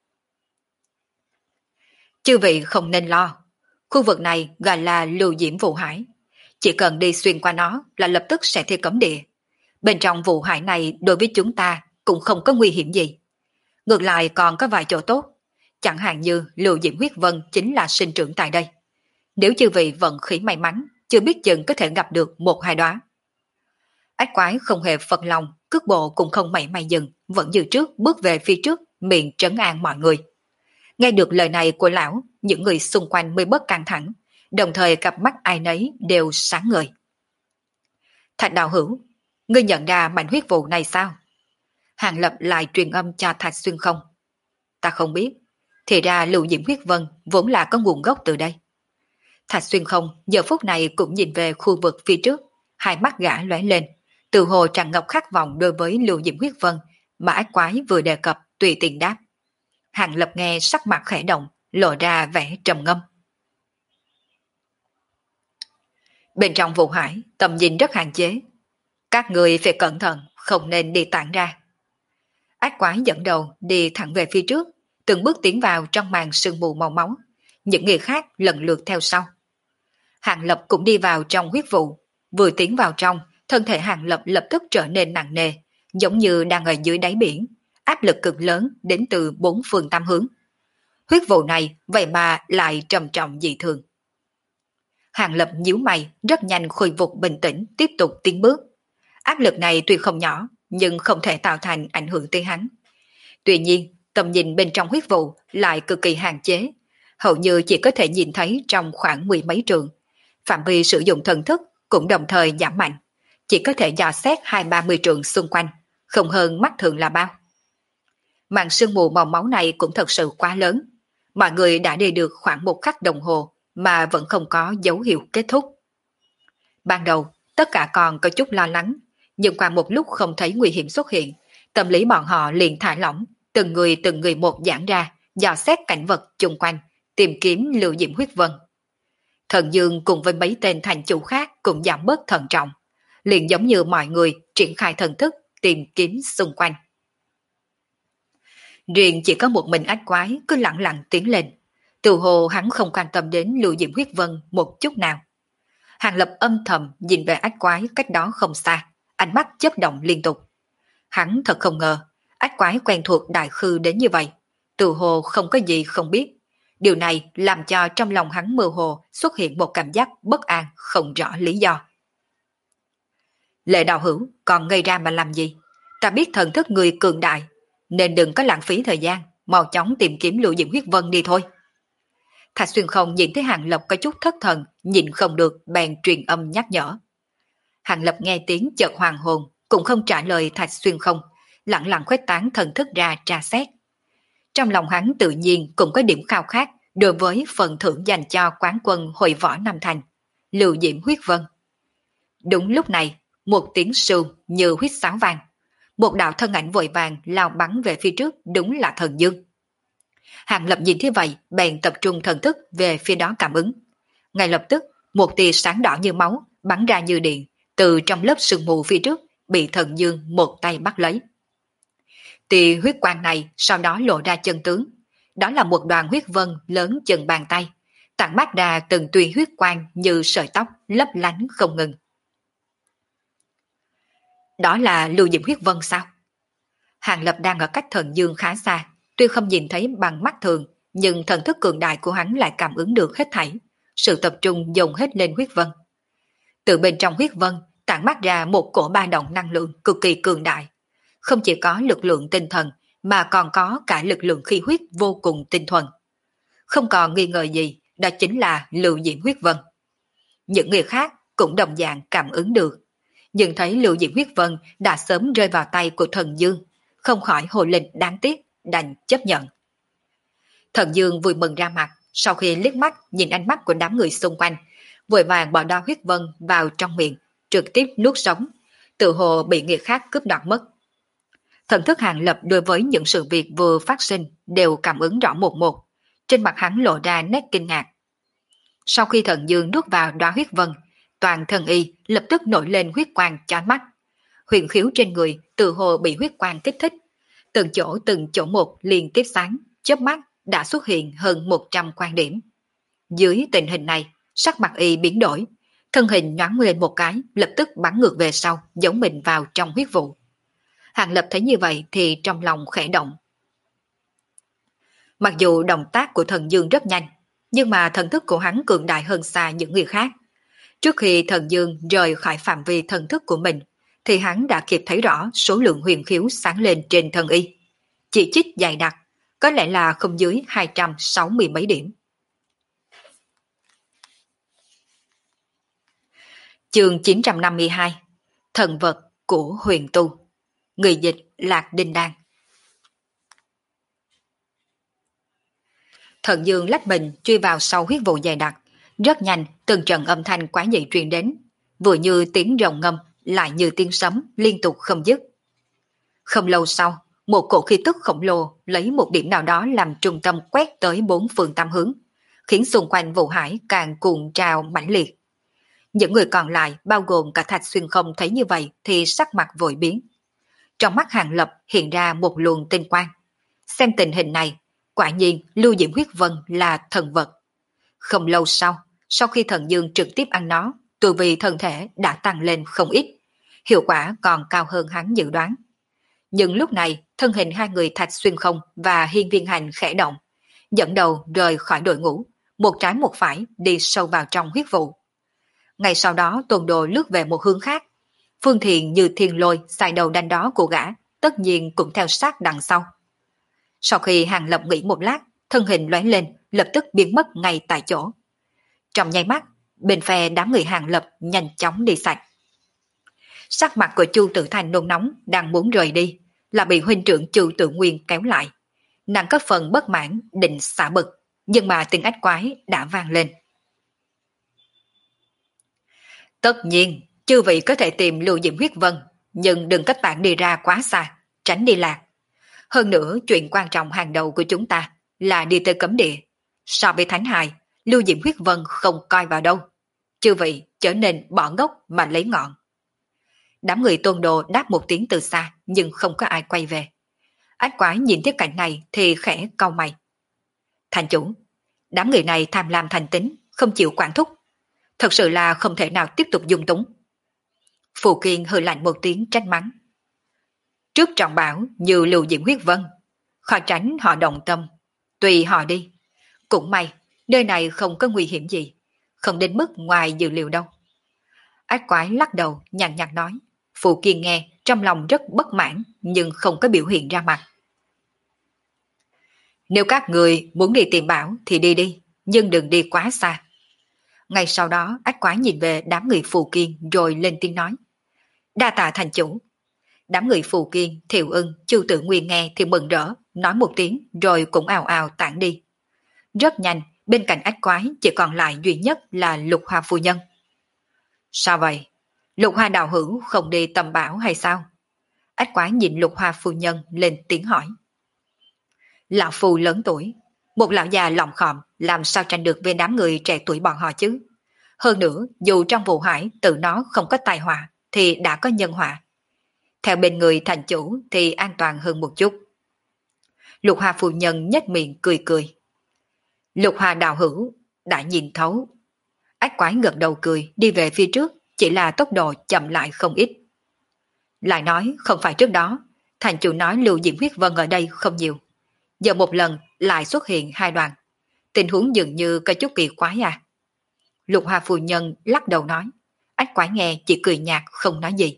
A: Chư vị không nên lo, khu vực này gọi là lưu diễm vụ hải. Chỉ cần đi xuyên qua nó là lập tức sẽ thi cấm địa. Bên trong vụ hải này đối với chúng ta cũng không có nguy hiểm gì. Ngược lại còn có vài chỗ tốt, chẳng hạn như lưu diễm huyết vân chính là sinh trưởng tại đây. Nếu chư vị vận khí may mắn, chưa biết chừng có thể gặp được một hai đóa. Ách quái không hề phật lòng, cước bộ cũng không mảy may dừng, vẫn như trước bước về phía trước, miệng trấn an mọi người. Nghe được lời này của lão, những người xung quanh mới bớt căng thẳng, đồng thời cặp mắt ai nấy đều sáng ngời. Thạch đạo hữu, ngươi nhận ra mảnh huyết vụ này sao? Hàng Lập lại truyền âm cho Thạch Xuyên Không. Ta không biết, thì ra lưu diễm huyết vân vốn là có nguồn gốc từ đây. Thạch Xuyên Không giờ phút này cũng nhìn về khu vực phía trước, hai mắt gã lóe lên, từ hồ tràn ngập khát vọng đối với lưu diễm huyết vân mà ác quái vừa đề cập, tùy tiện đáp. Hàng Lập nghe sắc mặt khẽ động, lộ ra vẻ trầm ngâm. Bên trong vụ hải, tầm nhìn rất hạn chế. Các người phải cẩn thận, không nên đi tản ra. Ác quái dẫn đầu đi thẳng về phía trước, từng bước tiến vào trong màn sương mù màu máu. Những người khác lần lượt theo sau. Hàng Lập cũng đi vào trong huyết vụ. Vừa tiến vào trong, thân thể Hàng Lập lập tức trở nên nặng nề, giống như đang ở dưới đáy biển, áp lực cực lớn đến từ bốn phương tám hướng. Huyết vụ này vậy mà lại trầm trọng dị thường. Hàng Lập nhíu mày, rất nhanh khôi phục bình tĩnh, tiếp tục tiến bước. Áp lực này tuy không nhỏ, nhưng không thể tạo thành ảnh hưởng tới hắn. Tuy nhiên, tầm nhìn bên trong huyết vụ lại cực kỳ hạn chế, hầu như chỉ có thể nhìn thấy trong khoảng 10 mấy trượng. Phạm vi sử dụng thần thức cũng đồng thời giảm mạnh, chỉ có thể dò xét 20-30 trượng xung quanh, không hơn mắt thường là bao. Màn sương mù màu máu này cũng thật sự quá lớn. Mọi người đã đi được khoảng 1 khắc đồng hồ mà vẫn không có dấu hiệu kết thúc. Ban đầu, tất cả còn có chút lo lắng, nhưng qua một lúc không thấy nguy hiểm xuất hiện, tâm lý bọn họ liền thả lỏng, từng người một giãn ra, dò xét cảnh vật chung quanh, tìm kiếm Lưu Diễm Huyết Vân. Thần Dương cùng với mấy tên thành chủ khác cũng giảm bớt thận trọng, liền giống như mọi người triển khai thần thức tìm kiếm xung quanh. Riêng chỉ có một mình ách quái cứ lặng lặng tiến lên, từ hồ hắn không quan tâm đến Lưu Diễm Huyết Vân một chút nào. Hàng Lập âm thầm nhìn về ách quái cách đó không xa, ánh mắt chớp động liên tục. Hắn thật không ngờ, ách quái quen thuộc đại khư đến như vậy, từ hồ không có gì không biết. Điều này làm cho trong lòng hắn mơ hồ xuất hiện một cảm giác bất an không rõ lý do. Lệ đạo hữu còn ngây ra mà làm gì? Ta biết thần thức người cường đại, nên đừng có lãng phí thời gian, mau chóng tìm kiếm Lưu Diễm Huyết Vân đi thôi. Thạch Xuyên Không nhìn thấy Hàng Lập có chút thất thần, nhìn không được bèn truyền âm nhắc nhở. Hàng Lập nghe tiếng chợt hoàng hồn, cũng không trả lời Thạch Xuyên Không, lặng lặng khuếch tán thần thức ra tra xét. Trong lòng hắn tự nhiên cũng có điểm khao khát đối với phần thưởng dành cho quán quân hội võ Nam Thành, Lưu Diễm Huyết Vân. Đúng lúc này, một tiếng sưu như huýt sáo vang, một đạo thân ảnh vội vàng lao bắn về phía trước, đúng là Thần Dương. Hàng Lập nhìn thế vậy, bèn tập trung thần thức về phía đó cảm ứng. Ngay lập tức, một tia sáng đỏ như máu bắn ra như điện, từ trong lớp sương mù phía trước bị Thần Dương một tay bắt lấy. Tia huyết quang này sau đó lộ ra chân tướng, đó là một đoàn huyết vân lớn chừng bàn tay, tản mát ra từng tia huyết quang như sợi tóc lấp lánh không ngừng. Đó là Lưu Diễm Huyết Vân sao? Hàng Lập đang ở cách Thần Dương khá xa, tuy không nhìn thấy bằng mắt thường, nhưng thần thức cường đại của hắn lại cảm ứng được hết thảy, sự tập trung dồn hết lên huyết vân. Từ bên trong huyết vân tản mát ra một cổ ba động năng lượng cực kỳ cường đại, không chỉ có lực lượng tinh thần mà còn có cả lực lượng khí huyết vô cùng tinh thuần. Không còn nghi ngờ gì, đó chính là Lưu Diễm Huyết Vân. Những người khác cũng đồng dạng cảm ứng được, nhưng thấy Lưu Diễm Huyết Vân đã sớm rơi vào tay của Thần Dương, không khỏi hồ lên đáng tiếc, đành chấp nhận. Thần Dương vui mừng ra mặt, sau khi liếc mắt nhìn ánh mắt của đám người xung quanh, vội vàng bỏ đo huyết vân vào trong miệng, trực tiếp nuốt sống, tự hồ bị người khác cướp đoạt mất. Thần thức Hàng Lập đối với những sự việc vừa phát sinh đều cảm ứng rõ một một, trên mặt hắn lộ ra nét kinh ngạc. Sau khi Thần Dương nuốt vào đóa huyết vân, toàn thân y lập tức nổi lên huyết quang chói mắt. Huyền khiếu trên người tự hồ bị huyết quang kích thích, từng chỗ một liên tiếp sáng, chớp mắt đã xuất hiện hơn 100 quan điểm. Dưới tình hình này, sắc mặt y biến đổi, thân hình nhoáng lên một cái, lập tức bắn ngược về sau, giấu mình vào trong huyết vụ. Hàng Lập thấy như vậy thì trong lòng khẽ động. Mặc dù động tác của Thần Dương rất nhanh, nhưng mà thần thức của hắn cường đại hơn xa những người khác. Trước khi Thần Dương rời khỏi phạm vi thần thức của mình, thì hắn đã kịp thấy rõ số lượng huyền khiếu sáng lên trên thân y. Chỉ chích dày đặc, có lẽ là không dưới 260 mấy điểm. Chương 952 Thần vật của huyền tu. Người dịch Lạc Đinh Đan. Thần Dương lách mình truy vào sau huyết vụ dày đặc, rất nhanh từng trận âm thanh quái dị truyền đến, vừa như tiếng rồng ngâm, lại như tiếng sấm liên tục không dứt. Không lâu sau, một cổ khí tức khổng lồ lấy một điểm nào đó làm trung tâm quét tới bốn phương tám hướng, khiến xung quanh vụ hải càng cuộn trào mãnh liệt. Những người còn lại, bao gồm cả Thạch Xuyên Không, thấy như vậy thì sắc mặt vội biến. Trong mắt Hàng Lập hiện ra một luồng tinh quang. Xem tình hình này, quả nhiên Lưu Diễm Huyết Vân là thần vật. Không lâu sau khi Thần Dương trực tiếp ăn nó, tu vi thân thể đã tăng lên không ít, hiệu quả còn cao hơn hắn dự đoán. Nhưng lúc này, thân hình hai người Thạch Xuyên Không và Hiên Viên Hành khẽ động, dẫn đầu rời khỏi đội ngũ, một trái một phải đi sâu vào trong huyết vụ. Ngay sau đó Tôn Đồ lướt về một hướng khác, Phương Thiền như thiên lôi xài đầu đanh đó của gã, tất nhiên cũng theo sát đằng sau. Sau khi Hàng Lập nghĩ một lát, thân hình lóe lên, lập tức biến mất ngay tại chỗ. Trong nháy mắt, bên phe đám người Hàng Lập nhanh chóng đi sạch. Sắc mặt của Chu Tử Thanh nôn nóng, đang muốn rời đi, là bị huynh trưởng Chu Tự Nguyên kéo lại. Nàng có phần bất mãn định xả bực, nhưng mà tiếng ách quái đã vang lên. Tất nhiên, chư vị có thể tìm Lưu Diễm Huyết Vân, nhưng đừng kết bạn đi ra quá xa, tránh đi lạc. Hơn nữa, chuyện quan trọng hàng đầu của chúng ta là đi tới cấm địa. So với Thánh Hài, Lưu Diễm Huyết Vân không coi vào đâu. Chư vị trở nên bỏ gốc mà lấy ngọn. Đám người Tôn Đồ đáp một tiếng từ xa, nhưng không có ai quay về. Ách quái nhìn thấy cảnh này thì khẽ cau mày. Thành chủ, đám người này tham lam thành tính, không chịu quản thúc. Thật sự là không thể nào tiếp tục dung túng. Phù Kiên hừ lạnh một tiếng trách mắng. Trước trọng bảo như Lưu Diễm Huyết Vân, khỏi tránh họ động tâm. Tùy họ đi. Cũng may, nơi này không có nguy hiểm gì. Không đến mức ngoài dự liệu đâu. Ách quái lắc đầu nhàn nhạt nói. Phù Kiên nghe trong lòng rất bất mãn nhưng không có biểu hiện ra mặt. Nếu các người muốn đi tìm bảo thì đi đi, nhưng đừng đi quá xa. Ngay sau đó ách quái nhìn về đám người Phù Kiên rồi lên tiếng nói. Đa tạ thành chủ. Đám người Phù Kiên, Thiệu Ưng, Chu Tự Nguyên nghe thì mừng rỡ, nói một tiếng rồi cũng ào ào tản đi. Rất nhanh, bên cạnh ách quái chỉ còn lại duy nhất là Lục Hoa phu nhân. Sao vậy? Lục Hoa đạo hữu không đi tầm bảo hay sao? Ách quái nhìn Lục Hoa phu nhân lên tiếng hỏi. Lão phu lớn tuổi, một lão già lọng khòm làm sao tranh được với đám người trẻ tuổi bọn họ chứ? Hơn nữa, dù trong vụ hải tự nó không có tai họa thì đã có nhân họa. Theo bên người thành chủ thì an toàn hơn một chút. Lục Hoa phu nhân nhếch miệng cười cười. Lục Hoa đạo hữu đã nhìn thấu. Ách quái gật đầu cười đi về phía trước, chỉ là tốc độ chậm lại không ít. Lại nói không phải trước đó, thành chủ nói Lưu Diễm Huyết Vân ở đây không nhiều. Giờ một lần lại xuất hiện hai đoàn. Tình huống dường như có chút kỳ quái à. Lục Hoa phu nhân lắc đầu nói. Ách quái nghe chỉ cười nhạt không nói gì.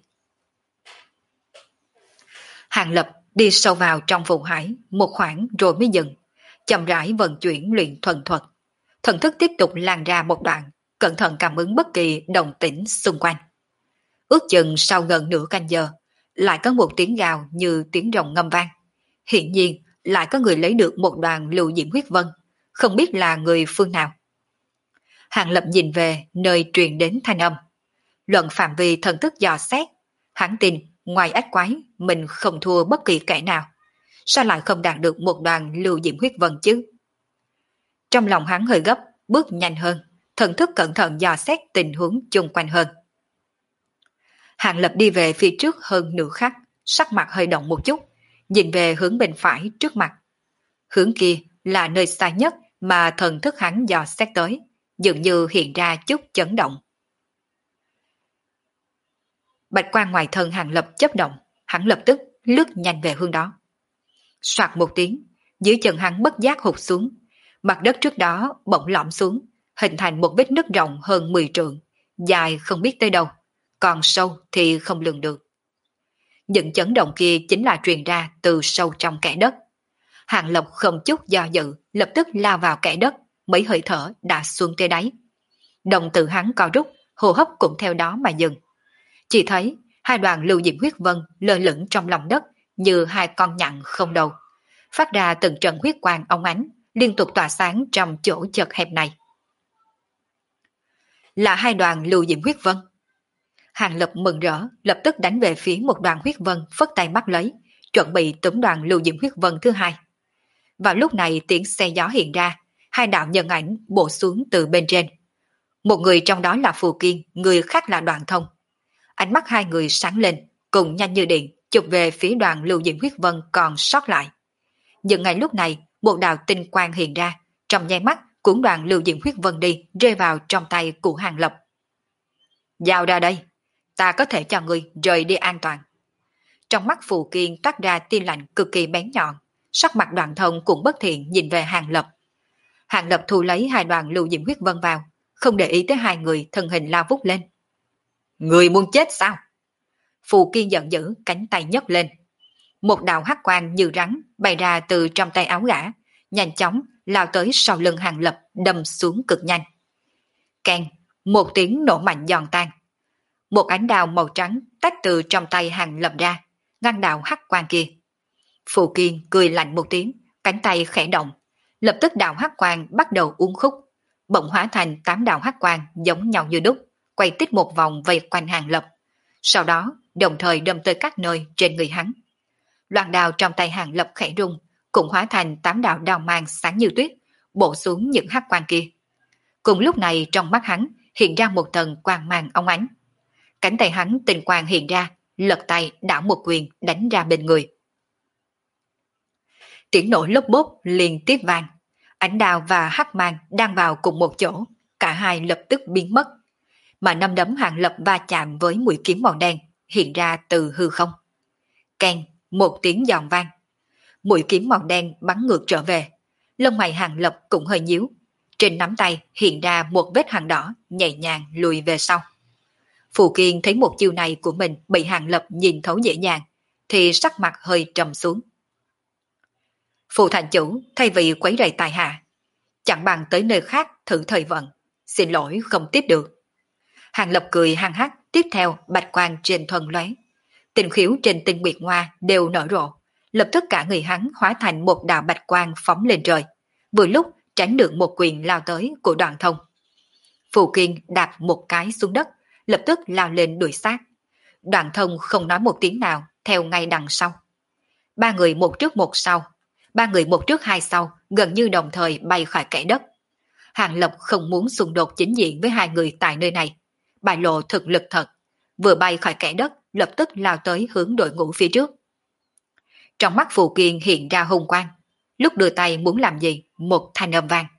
A: Hàng Lập đi sâu vào trong vùng hải một khoảng rồi mới dừng. Chậm rãi vận chuyển luyện thuần thuật. Thần thức tiếp tục lan ra một đoạn, cẩn thận cảm ứng bất kỳ động tĩnh xung quanh. Ước chừng sau gần nửa canh giờ, lại có một tiếng gào như tiếng rồng ngâm vang. Hiện nhiên lại có người lấy được một đoàn Lưu Diễm Huyết Vân, không biết là người phương nào. Hàng Lập nhìn về nơi truyền đến thanh âm. Luận phạm vi thần thức dò xét, hắn tin ngoài ách quái mình không thua bất kỳ kẻ nào. Sao lại không đạt được một đoàn Lưu Diễm Huyết Vân chứ? Trong lòng hắn hơi gấp, bước nhanh hơn, thần thức cẩn thận dò xét tình huống chung quanh hơn. Hàng Lập đi về phía trước hơn nửa khắc, sắc mặt hơi động một chút, nhìn về hướng bên phải trước mặt. Hướng kia là nơi xa nhất mà thần thức hắn dò xét tới, dường như hiện ra chút chấn động. Bạch quang ngoài thân Hàng Lập chớp động, hắn lập tức lướt nhanh về hướng đó. Soạt một tiếng, dưới chân hắn bất giác hụt xuống, mặt đất trước đó bỗng lõm xuống, hình thành một vết nứt rộng hơn 10 trượng, dài không biết tới đâu, còn sâu thì không lường được. Những chấn động kia chính là truyền ra từ sâu trong kẽ đất. Hàng Lập không chút do dự, lập tức lao vào kẽ đất, mấy hơi thở đã xuống tới đáy. Đồng tử hắn co rút, hô hấp cũng theo đó mà dừng. Chỉ thấy hai đoàn Lưu Diễm Huyết Vân lơ lửng trong lòng đất như hai con nhặng không đầu, phát ra từng trận huyết quang óng ánh, liên tục tỏa sáng trong chỗ chật hẹp này. Là hai đoàn Lưu Diễm Huyết Vân. Hàng Lập mừng rỡ, lập tức đánh về phía một đoàn huyết vân phất tay bắt lấy, chuẩn bị túm đoàn Lưu Diễm Huyết Vân thứ hai. Vào lúc này tiếng xe gió hiện ra, hai đạo nhân ảnh bổ xuống từ bên trên. Một người trong đó là Phù Kiên, người khác là Đoạn Thông. Ánh mắt hai người sáng lên, cùng nhanh như điện, chụp về phía đoàn Lưu Diễm Huyết Vân còn sót lại. Nhưng ngay lúc này, một đạo tinh quang hiện ra, trong nháy mắt cuốn đoàn Lưu Diễm Huyết Vân đi, rơi vào trong tay của Hàng Lập. Giao ra đây, ta có thể cho người rời đi an toàn. Trong mắt Phù Kiên toát ra tia lạnh cực kỳ bén nhọn, sắc mặt Đoạn Thông cũng bất thiện nhìn về Hàng Lập. Hàng Lập thu lấy hai đoàn Lưu Diễm Huyết Vân vào, không để ý tới hai người thân hình lao vút lên. Người muốn chết sao? Phù Kiên giận dữ, cánh tay nhấc lên. Một đạo hắc quang như rắn bay ra từ trong tay áo gã, nhanh chóng lao tới sau lưng Hàng Lập, đâm xuống cực nhanh. Keng, một tiếng nổ mạnh giòn tan. Một ánh đao màu trắng tách từ trong tay Hàng Lập ra, ngăn đạo hắc quang kia. Phù Kiên cười lạnh một tiếng, cánh tay khẽ động, lập tức đạo hắc quang bắt đầu uốn khúc, bỗng hóa thành 8 đạo hắc quang giống nhau như đúc, quay tít một vòng vây quanh Hàng Lập. Sau đó, đồng thời đâm tới các nơi trên người hắn. Loan đao trong tay Hàng Lập khẽ rung, cũng hóa thành 8 đạo đao mang sáng như tuyết, bổ xuống những hắc quang kia. Cùng lúc này trong mắt hắn hiện ra một tầng quang mang óng ánh. Cánh tay hắn tinh quang hiện ra, lật tay đảo một quyền đánh ra bên người. Tiếng nổ lốp bốp liên tiếp vang, ánh đao và hắc mang đang vào cùng một chỗ, cả hai lập tức biến mất, mà năm đấm Hàng Lập va chạm với mũi kiếm màu đen hiện ra từ hư không. Keng, một tiếng giòn vang, mũi kiếm màu đen bắn ngược trở về, lông mày Hàng Lập cũng hơi nhíu, trên nắm tay hiện ra một vết hằn đỏ nhẹ nhàng lùi về sau. Phù Kiên thấy một chiêu này của mình bị Hàng Lập nhìn thấu dễ dàng, thì sắc mặt hơi trầm xuống. Phù thành chủ thay vì quấy rầy tài hạ, chẳng bằng tới nơi khác thử thời vận, xin lỗi không tiếp được. Hàng Lập cười hăng hắc, tiếp theo bạch quang trên thuần lóe, tình khiếu trên tinh nguyệt hoa đều nở rộ, lập tức cả người hắn hóa thành một đạo bạch quang phóng lên trời, vừa lúc tránh được một quyền lao tới của Đoạn Thông. Phù Kiên đạp một cái xuống đất, lập tức lao lên đuổi sát. Đoạn Thông không nói một tiếng nào, theo ngay đằng sau. Ba người một trước một sau, ba người một trước hai sau, gần như đồng thời bay khỏi kẽ đất. Hàng Lập không muốn xung đột chính diện với hai người tại nơi này, bại lộ thực lực thật, vừa bay khỏi kẽ đất, lập tức lao tới hướng đội ngũ phía trước. Trong mắt Phù Kiên hiện ra hung quang, lúc đưa tay muốn làm gì, một thanh âm vang.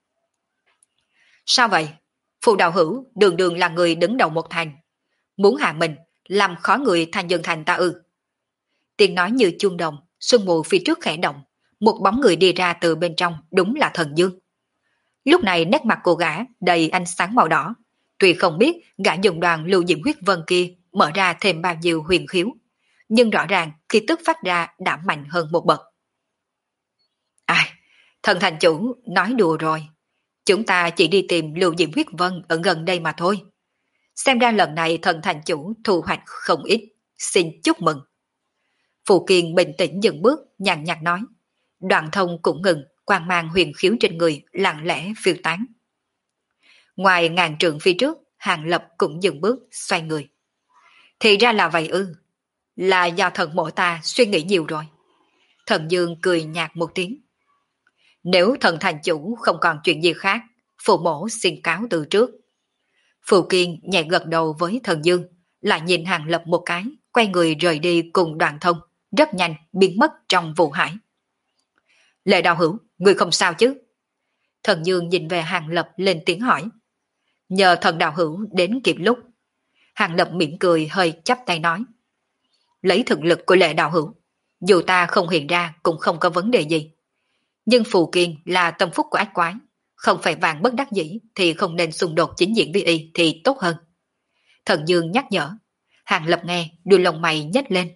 A: Sao vậy? Phù đạo hữu đường đường là người đứng đầu một thành, muốn hạ mình, làm khó người thành dân thành ta ư? Tiếng nói như chuông đồng, sương mù phía trước khẽ động, một bóng người đi ra từ bên trong, đúng là Thần Dương. Lúc này nét mặt cô gã đầy ánh sáng màu đỏ, tuy không biết gã dùng đoàn lưu diễm huyết vân kia mở ra thêm bao nhiêu huyền khiếu, nhưng rõ ràng khi tức phát ra đã mạnh hơn một bậc. Ai, thần thành chủ nói đùa rồi, chúng ta chỉ đi tìm lưu diễm huyết vân ở gần đây mà thôi. Xem ra lần này thần thành chủ thu hoạch không ít, xin chúc mừng. Phù Kiên bình tĩnh dừng bước, nhàn nhạt nói. Đoạn Thông cũng ngừng, quang mang huyền khiếu trên người lặng lẽ phiêu tán. Ngoài ngàn trượng phía trước, Hàng Lập cũng dừng bước, xoay người. Thì ra là vậy ư, là do thần mộ ta suy nghĩ nhiều rồi. Thần Dương cười nhạt một tiếng. Nếu thần thành chủ không còn chuyện gì khác, phù mổ xin cáo từ trước. Phù Kiên nhẹ gật đầu với Thần Dương, lại nhìn Hàng Lập một cái, quay người rời đi cùng Đoạn Thông, rất nhanh biến mất trong vụ hải. Lệ đạo hữu, người không sao chứ? Thần Dương nhìn về Hàng Lập lên tiếng hỏi. Nhờ thần đạo hữu đến kịp lúc. Hàng Lập mỉm cười hơi chắp tay nói. Lấy thực lực của Lệ đạo hữu, dù ta không hiện ra cũng không có vấn đề gì. Nhưng Phù Kiên là tâm phúc của ác quái, không phải vàng bất đắc dĩ thì không nên xung đột chính diện với y thì tốt hơn. Thần Dương nhắc nhở. Hàng Lập nghe, đuôi lông mày nhếch lên.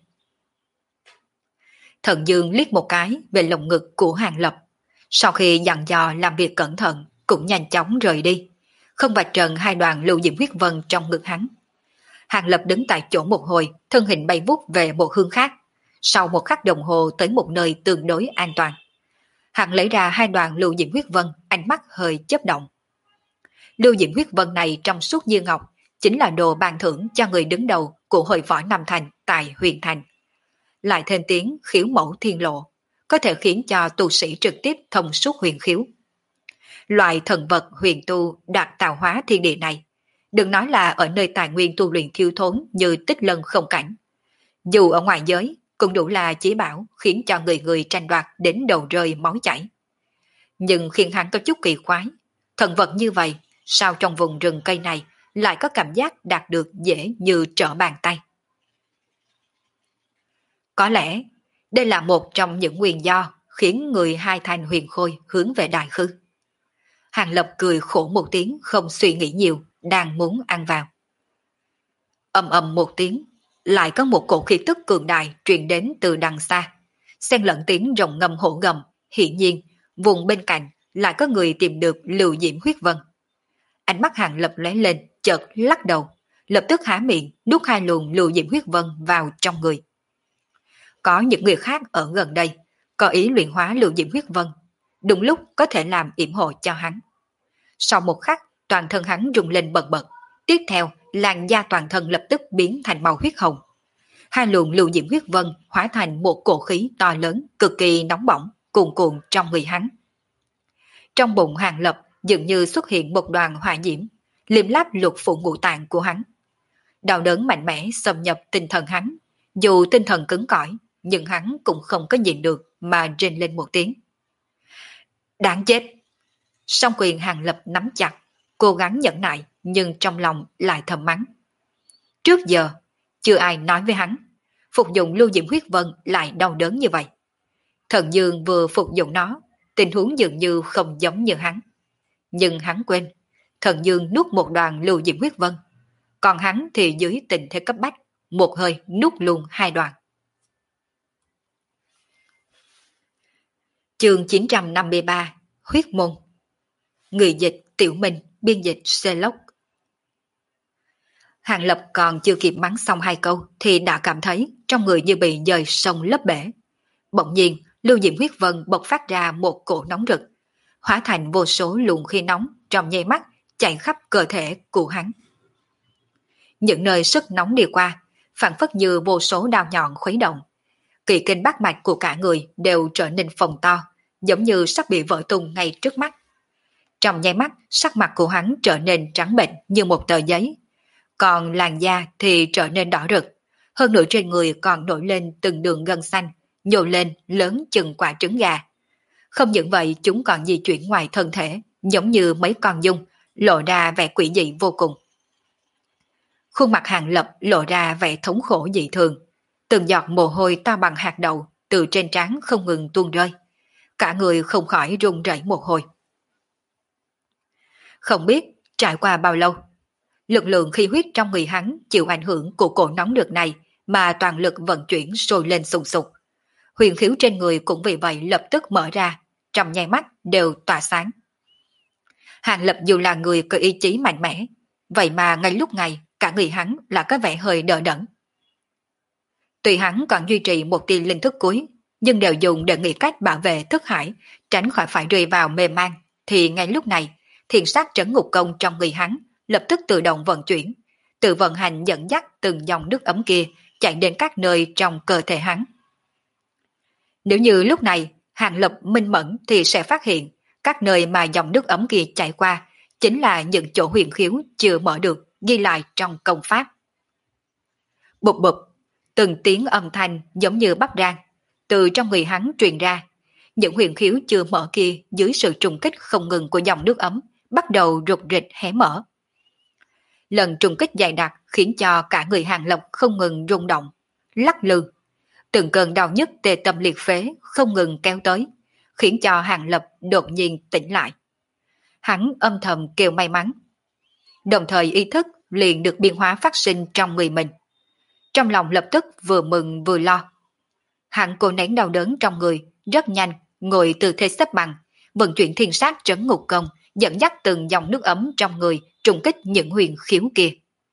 A: Thần Dương liếc một cái về lồng ngực của Hàng Lập. Sau khi dặn dò làm việc cẩn thận, cũng nhanh chóng rời đi, không vạch trần hai đoàn lưu diễm huyết vân trong ngực hắn. Hàng Lập đứng tại chỗ một hồi, thân hình bay vút về một hướng khác. Sau một khắc đồng hồ tới một nơi tương đối an toàn. Hắn lấy ra hai đoàn lưu diễm huyết vân, ánh mắt hơi chớp động. Lưu diễm huyết vân này trong suốt như ngọc, chính là đồ ban thưởng cho người đứng đầu của hội võ Nam Thành tại Huyền Thành. Lại thêm tiếng khiếu mẫu thiên lộ, có thể khiến cho tu sĩ trực tiếp thông suốt huyền khiếu. Loại thần vật huyền tu đạt tạo hóa thiên địa này, đừng nói là ở nơi tài nguyên tu luyện thiếu thốn như Tích Lân không cảnh. Dù ở ngoài giới, cũng đủ là chí bảo khiến cho người người tranh đoạt đến đầu rơi máu chảy. Nhưng khiến hắn có chút kỳ quái, thần vật như vậy, sao trong vùng rừng cây này lại có cảm giác đạt được dễ như trở bàn tay? Có lẽ, đây là một trong những nguyên do khiến người hai thanh huyền khôi hướng về đại khư. Hàng Lập cười khổ một tiếng không suy nghĩ nhiều, đang muốn ăn vào. Ầm ầm một tiếng, lại có một cổ khí tức cường đại truyền đến từ đằng xa. Xen lẫn tiếng rồng ngâm hổ gầm, hiển nhiên, vùng bên cạnh lại có người tìm được lưu diễm huyết vân. Ánh mắt Hàng Lập lóe lên, chợt lắc đầu, lập tức há miệng, nuốt hai luồng lưu diễm huyết vân vào trong người. có những người khác ở gần đây, có ý luyện hóa lưu diễm huyết vân, đúng lúc có thể làm yểm hộ cho hắn. Sau một khắc, toàn thân hắn rung lên bần bật, tiếp theo làn da toàn thân lập tức biến thành màu huyết hồng. Hai luồng lưu diễm huyết vân hóa thành một cổ khí to lớn, cực kỳ nóng bỏng, cuồn cuộn trong người hắn. Trong bụng Hàng Lập dường như xuất hiện một đoàn hỏa diễm, liếm láp lục phủ ngũ tạng của hắn. Đau đớn mạnh mẽ xâm nhập tinh thần hắn, dù tinh thần cứng cỏi, nhưng hắn cũng không có nhìn được mà rên lên một tiếng. Đáng chết! Song quyền Hàng Lập nắm chặt, cố gắng nhẫn nại, nhưng trong lòng lại thầm mắng. Trước giờ, chưa ai nói với hắn, phục dụng lưu diễm huyết vân lại đau đớn như vậy. Thần Dương vừa phục dụng nó, tình huống dường như không giống như hắn. Nhưng hắn quên, Thần Dương nuốt một đoàn lưu diễm huyết vân, còn hắn thì dưới tình thế cấp bách, một hơi nuốt luôn hai đoàn. Chương 953, Huyết Môn. Người dịch Tiểu Minh, biên dịch Sherlock. Hàng Lập còn chưa kịp mắng xong hai câu thì đã cảm thấy trong người như bị dời sông lấp bể. Bỗng nhiên, lưu diễm huyết vân bộc phát ra một cổ nóng rực, hóa thành vô số luồng khí nóng trong nháy mắt chạy khắp cơ thể của hắn. Những nơi sức nóng đi qua, phản phất như vô số đao nhọn khuấy động. Kỳ kinh bát mạch của cả người đều trở nên phồng to, giống như sắp bị vỡ tung ngay trước mắt. Trong nháy mắt, sắc mặt của hắn trở nên trắng bệch như một tờ giấy, còn làn da thì trở nên đỏ rực, hơn nữa trên người còn nổi lên từng đường gân xanh, nhô lên lớn chừng quả trứng gà. Không những vậy, chúng còn di chuyển ngoài thân thể, giống như mấy con giun, lộ ra vẻ quỷ dị vô cùng. Khuôn mặt Hàng Lập lộ ra vẻ thống khổ dị thường, từng giọt mồ hôi to bằng hạt đậu từ trên trán không ngừng tuôn rơi, cả người không khỏi run rẩy mồ hôi. Không biết trải qua bao lâu, lực lượng khí huyết trong người hắn chịu ảnh hưởng của cổ nóng rực này mà toàn lực vận chuyển sôi lên sùng sục. Huyền khiếu trên người cũng vì vậy lập tức mở ra, trong nháy mắt đều tỏa sáng. Hàng Lập dù là người có ý chí mạnh mẽ, vậy mà ngay lúc này cả người hắn là có vẻ hơi đờ đẫn. Tuy hắn còn duy trì một tia linh thức cuối, nhưng đều dùng để nghĩ cách bảo vệ thức hải, tránh khỏi phải rơi vào mê man, thì ngay lúc này, thiền sát trấn ngục công trong người hắn lập tức tự động vận chuyển, tự vận hành dẫn dắt từng dòng nước ấm kia chạy đến các nơi trong cơ thể hắn. Nếu như lúc này Hàng Lập minh mẫn thì sẽ phát hiện các nơi mà dòng nước ấm kia chạy qua chính là những chỗ huyền khiếu chưa mở được ghi lại trong công pháp. Bụp bụp, từng tiếng âm thanh giống như bắp rang từ trong người hắn truyền ra. Những huyền khiếu chưa mở kia dưới sự trùng kích không ngừng của dòng nước ấm bắt đầu rục rịch hé mở. Lần trùng kích dày đặc khiến cho cả người Hàng Lập không ngừng rung động, lắc lư. Từng cơn đau nhức tê tâm liệt phế không ngừng kéo tới, khiến cho Hàng Lập đột nhiên tỉnh lại. Hắn âm thầm kêu may mắn. Đồng thời ý thức liền được biến hóa phát sinh trong người mình. Trong lòng lập tức vừa mừng vừa lo. Hắn cố nén đau đớn trong người, rất nhanh, ngồi từ thế xếp bằng, vận chuyển thiên sát trấn ngục công, dẫn dắt từng dòng nước ấm trong người, trùng kích những huyền khiếu kia.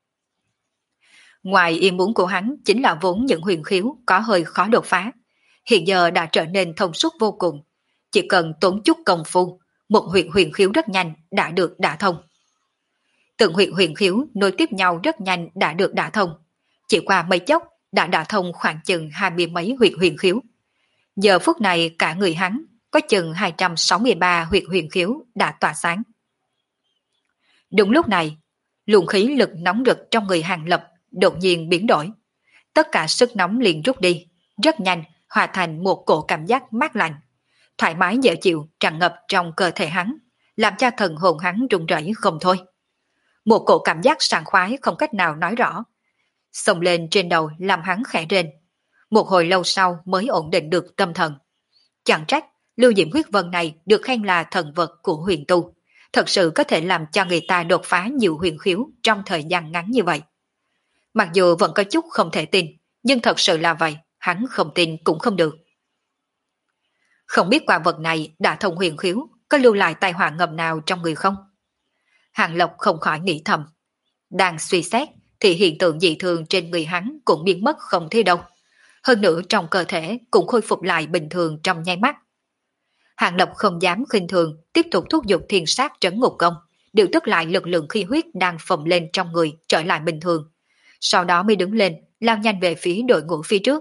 A: Ngoài ý muốn của hắn chính là vốn những huyền khiếu có hơi khó đột phá, hiện giờ đã trở nên thông suốt vô cùng. Chỉ cần tốn chút công phu, một huyền khiếu rất nhanh đã được đả thông. Từng huyền khiếu nối tiếp nhau rất nhanh đã được đả thông. Chỉ qua mấy chốc đã đả thông khoảng chừng 20 mấy huyền khiếu. Giờ phút này cả người hắn có chừng 263 huyền khiếu đã tỏa sáng. Đúng lúc này, luồng khí lực nóng rực trong người Hàng Lập đột nhiên biến đổi. Tất cả sức nóng liền rút đi, rất nhanh hòa thành một cổ cảm giác mát lạnh, thoải mái dễ chịu tràn ngập trong cơ thể hắn, làm cho thần hồn hắn run rẩy không thôi. Một cổ cảm giác sảng khoái không cách nào nói rõ, xông lên trên đầu làm hắn khẽ rên. Một hồi lâu sau mới ổn định được tâm thần. Chẳng trách lưu diễm huyết vân này được khen là thần vật của huyền tu, thật sự có thể làm cho người ta đột phá nhiều huyền khiếu trong thời gian ngắn như vậy. Mặc dù vẫn có chút không thể tin, nhưng thật sự là vậy, hắn không tin cũng không được. Không biết quả vật này đã thông huyền khiếu, có lưu lại tai họa ngầm nào trong người không? Hàng Lộc không khỏi nghĩ thầm. Đang suy xét thì hiện tượng dị thường trên người hắn cũng biến mất không thấy đâu. hơn nữa trong cơ thể cũng khôi phục lại bình thường trong nháy mắt. Hàng Lập không dám khinh thường, tiếp tục thúc giục thiên sát trấn ngục công, điều tức lại lực lượng khí huyết đang phồng lên trong người trở lại bình thường. Sau đó mới đứng lên, lao nhanh về phía đội ngũ phía trước.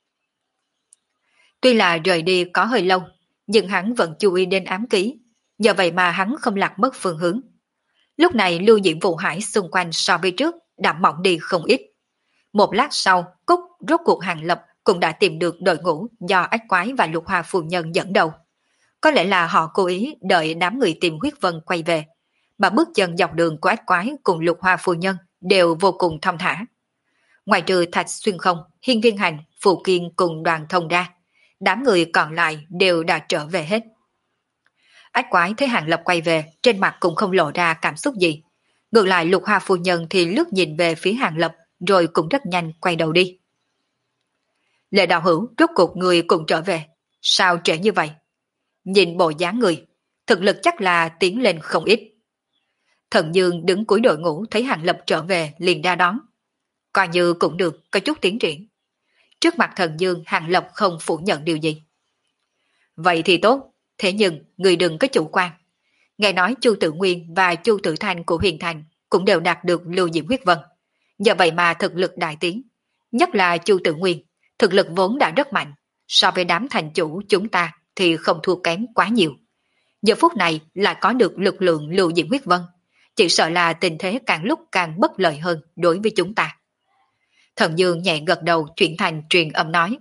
A: Tuy là rời đi có hơi lâu, nhưng hắn vẫn chú ý đến ám ký, nhờ vậy mà hắn không lạc mất phương hướng. Lúc này lưu diễm vụ hải xung quanh so với trước đã mỏng đi không ít. Một lát sau, Cúc rốt cuộc Hàng Lập cũng đã tìm được đội ngũ do Ách Quái và Lục Hoa phu nhân dẫn đầu. Có lẽ là họ cố ý đợi đám người tìm huyết vân quay về, mà bước chân dọc đường của Ách Quái cùng Lục Hoa phu nhân đều vô cùng thong thả. Ngoài trừ Thạch Xuyên Không, Hiên Viên Hành, Phù Kiên cùng Đoàn Thông ra, đám người còn lại đều đã trở về hết. Ách Quái thấy Hàng Lập quay về, trên mặt cũng không lộ ra cảm xúc gì. Ngược lại Lục Hoa phu nhân thì lướt nhìn về phía Hàng Lập, rồi cũng rất nhanh quay đầu đi. Lệ đạo hữu, rốt cuộc người cũng trở về. Sao trễ như vậy? Nhìn bộ dáng người, thực lực chắc là tiến lên không ít. Thần Dương đứng cuối đội ngũ thấy Hàng Lập trở về liền ra đón. Coi như cũng được, có chút tiến triển. Trước mặt Thần Dương, Hàng Lập không phủ nhận điều gì. Vậy thì tốt, thế nhưng người đừng có chủ quan. Nghe nói Chu Tử Nguyên và Chu Tử Thanh của Huyền Thành cũng đều đạt được lưu diễm huyết vân. Nhờ vậy mà thực lực đại tiến. Nhất là Chu Tử Nguyên, thực lực vốn đã rất mạnh. So với đám thành chủ chúng ta thì không thua kém quá nhiều. Giờ phút này lại có được lực lượng lưu diễm huyết vân. Chỉ sợ là tình thế càng lúc càng bất lợi hơn đối với chúng ta. Thần Dương nhẹ gật đầu chuyển thành truyền âm nói.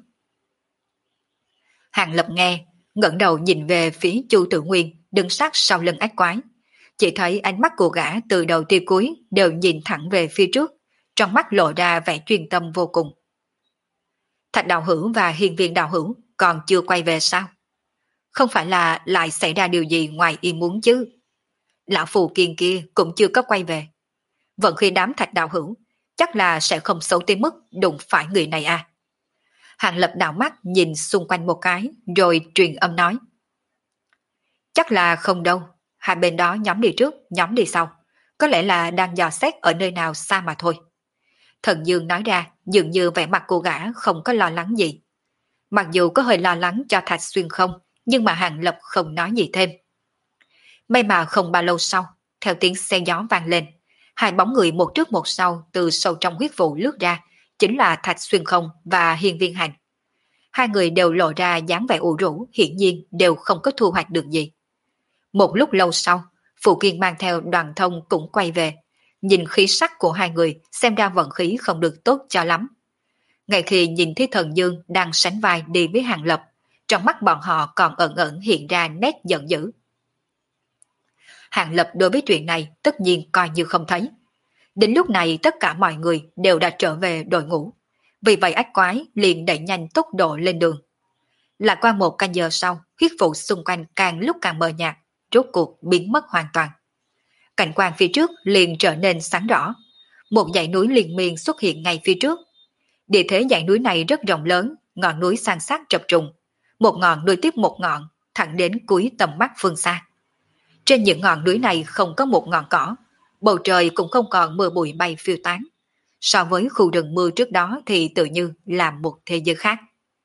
A: Hàng Lập nghe, ngẩng đầu nhìn về phía Chu Tử Nguyên đứng sát sau lưng Ách Quái. Chỉ thấy ánh mắt của gã từ đầu tới cuối đều nhìn thẳng về phía trước, trong mắt lộ ra vẻ chuyên tâm vô cùng. Thạch đạo hữu và Hiên Viên đạo hữu còn chưa quay về sao? Không phải là lại xảy ra điều gì ngoài ý muốn chứ? Lão Phù Kiên kia cũng chưa có quay về. Vận khi đám Thạch đạo hữu chắc là sẽ không xấu tới mức đụng phải người này à? Hàng Lập đảo mắt nhìn xung quanh một cái rồi truyền âm nói. Chắc là không đâu, hai bên đó nhóm đi trước, nhóm đi sau. Có lẽ là đang dò xét ở nơi nào xa mà thôi. Thần Dương nói ra dường như vẻ mặt cô gã không có lo lắng gì. Mặc dù có hơi lo lắng cho Thạch Xuyên Không, nhưng mà Hàng Lập không nói gì thêm. May mà không bao lâu sau, theo tiếng xe gió vang lên, hai bóng người một trước một sau từ sâu trong huyết vụ lướt ra, chính là Thạch Xuyên Không và Hiên Viên Hành. Hai người đều lộ ra dáng vẻ ủ rũ, hiển nhiên đều không có thu hoạch được gì. Một lúc lâu sau, Phụ Kiên mang theo Đoàn Thông cũng quay về. Nhìn khí sắc của hai người xem ra vận khí không được tốt cho lắm. Ngay khi nhìn thấy Thần Dương đang sánh vai đi với Hàng Lập, trong mắt bọn họ còn ẩn ẩn hiện ra nét giận dữ. Hàng Lập đối với chuyện này tất nhiên coi như không thấy. Đến lúc này tất cả mọi người đều đã trở về đội ngũ. Vì vậy Ách Quái liền đẩy nhanh tốc độ lên đường. Lại qua một canh giờ sau, huyết vụ xung quanh càng lúc càng mờ nhạt, rốt cuộc biến mất hoàn toàn. Cảnh quan phía trước liền trở nên sáng rõ. Một dãy núi liền miên xuất hiện ngay phía trước. Địa thế dãy núi này rất rộng lớn, ngọn núi san sát chập trùng. Một ngọn nối tiếp một ngọn, thẳng đến cuối tầm mắt phương xa. Trên những ngọn núi này không có một ngọn cỏ, bầu trời cũng không còn mưa bụi bay phiêu tán. So với khu rừng mưa trước đó thì tự như là một thế giới khác.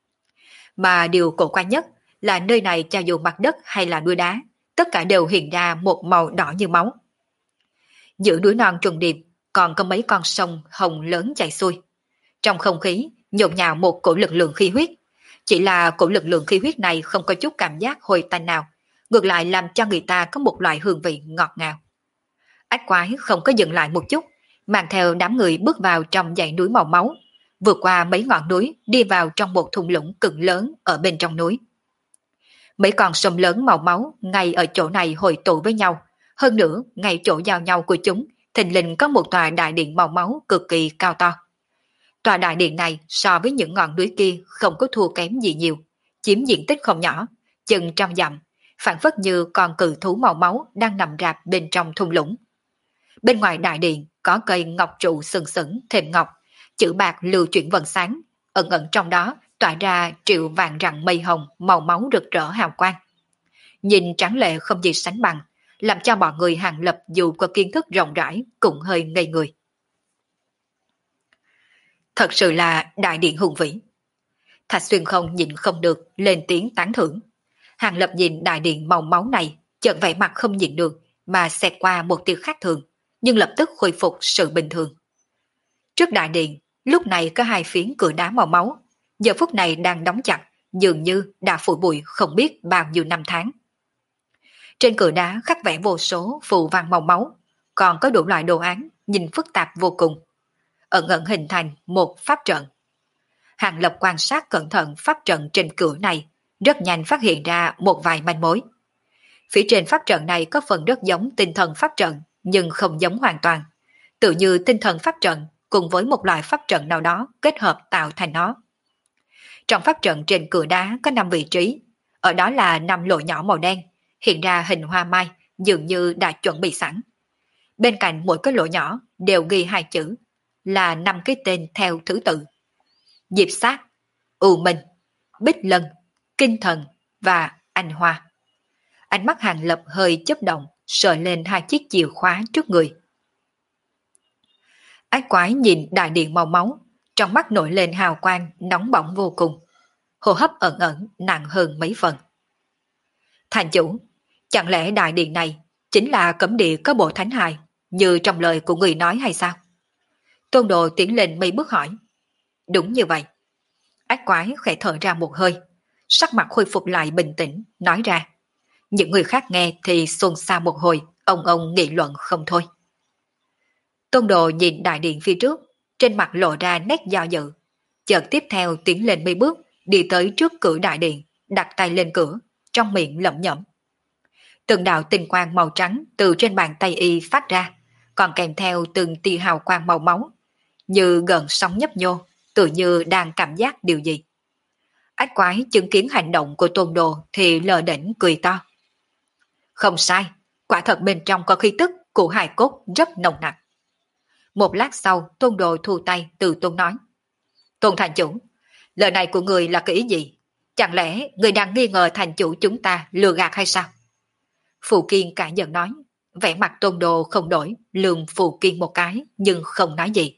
A: Mà điều cổ quái nhất là nơi này cho dù mặt đất hay là núi đá, tất cả đều hiện ra một màu đỏ như máu. Giữa núi non trùng điệp còn có mấy con sông hồng lớn chảy xuôi. Trong không khí nhộn nhạo một cổ lực lượng khí huyết. Chỉ là cổ lực lượng khí huyết này không có chút cảm giác hôi tanh nào, ngược lại làm cho người ta có một loại hương vị ngọt ngào. Ách Quái không có dừng lại một chút, mang theo đám người bước vào trong dãy núi màu máu, vượt qua mấy ngọn núi đi vào trong một thung lũng cực lớn ở bên trong núi. Mấy con sông lớn màu máu ngay ở chỗ này hội tụ với nhau, hơn nữa ngay chỗ giao nhau của chúng thình lình có một tòa đại điện màu máu cực kỳ cao to. Tòa đại điện này so với những ngọn núi kia không có thua kém gì nhiều, chiếm diện tích không nhỏ, chừng trăm dặm, phản phất như con cự thú màu máu đang nằm rạp bên trong thung lũng. Bên ngoài đại điện có cây ngọc trụ sừng sững thềm ngọc, chữ bạc lưu chuyển vầng sáng, ẩn ẩn trong đó tỏa ra triệu vạn rặng mây hồng màu máu rực rỡ hào quang. Nhìn tráng lệ không gì sánh bằng, làm cho mọi người Hàng Lập dù có kiến thức rộng rãi cũng hơi ngây người. Thật sự là đại điện hùng vĩ. Thạch Xuyên không nhịn không được, lên tiếng tán thưởng. Hàng Lập nhìn đại điện màu máu này, chợt vẻ mặt không nhịn được, mà xẹt qua một tia khác thường, nhưng lập tức khôi phục sự bình thường. Trước đại điện, lúc này có hai phiến cửa đá màu máu, giờ phút này đang đóng chặt, dường như đã phủ bụi không biết bao nhiêu năm tháng. Trên cửa đá khắc vẽ vô số phù văn màu máu, còn có đủ loại đồ án, nhìn phức tạp vô cùng. Ẩn ẩn hình thành một pháp trận. Hàng Lập quan sát cẩn thận pháp trận trên cửa này, rất nhanh phát hiện ra một vài manh mối. Phía trên pháp trận này có phần rất giống tinh thần pháp trận, nhưng không giống hoàn toàn. Tự như tinh thần pháp trận cùng với một loại pháp trận nào đó kết hợp tạo thành nó. Trong pháp trận trên cửa đá có 5 vị trí, ở đó là 5 lỗ nhỏ màu đen, hiện ra hình hoa mai dường như đã chuẩn bị sẵn. Bên cạnh mỗi cái lỗ nhỏ đều ghi 2 chữ, là 5 cái tên theo thứ tự. Diệp Sát, U Minh, Bích Lân, Kinh Thần và Anh Hoa. Ánh mắt Hàng Lập hơi chớp động, sờ lên 2 chiếc chìa khóa trước người. Ác quái nhìn đại điện màu máu, trong mắt nổi lên hào quang nóng bỏng vô cùng. Hô hấp ẩn ẩn nặng hơn mấy phần. Thành chủ, chẳng lẽ đại điện này chính là cấm địa có bộ thánh hài, như trong lời của người nói hay sao? Tôn Đồ tiến lên mấy bước hỏi. Đúng như vậy. Ác quái khẽ thở ra một hơi, sắc mặt khôi phục lại bình tĩnh, nói ra. Những người khác nghe thì xôn xao một hồi, ông nghị luận không thôi. Tôn Đồ nhìn đại điện phía trước, trên mặt lộ ra nét do dự. Chợt tiếp theo tiến lên mấy bước, đi tới trước cửa đại điện, đặt tay lên cửa, trong miệng lẩm nhẩm. Từng đạo tinh quang màu trắng từ trên bàn tay y phát ra, còn kèm theo từng tia hào quang màu máu, như gần sóng nhấp nhô, tự như đang cảm giác điều gì. Ách quái chứng kiến hành động của Tôn Đồ thì lờ đỉnh cười to. Không sai, quả thật bên trong có khí tức của hài cốt rất nồng nặc. Một lát sau, Tôn Đồ thu tay từ Tôn nói. Tôn thành chủ, lời này của người là cái ý gì? Chẳng lẽ người đang nghi ngờ thành chủ chúng ta lừa gạt hay sao? Phù Kiên cả giận nói, vẻ mặt Tôn Đồ không đổi, lườm Phù Kiên một cái nhưng không nói gì.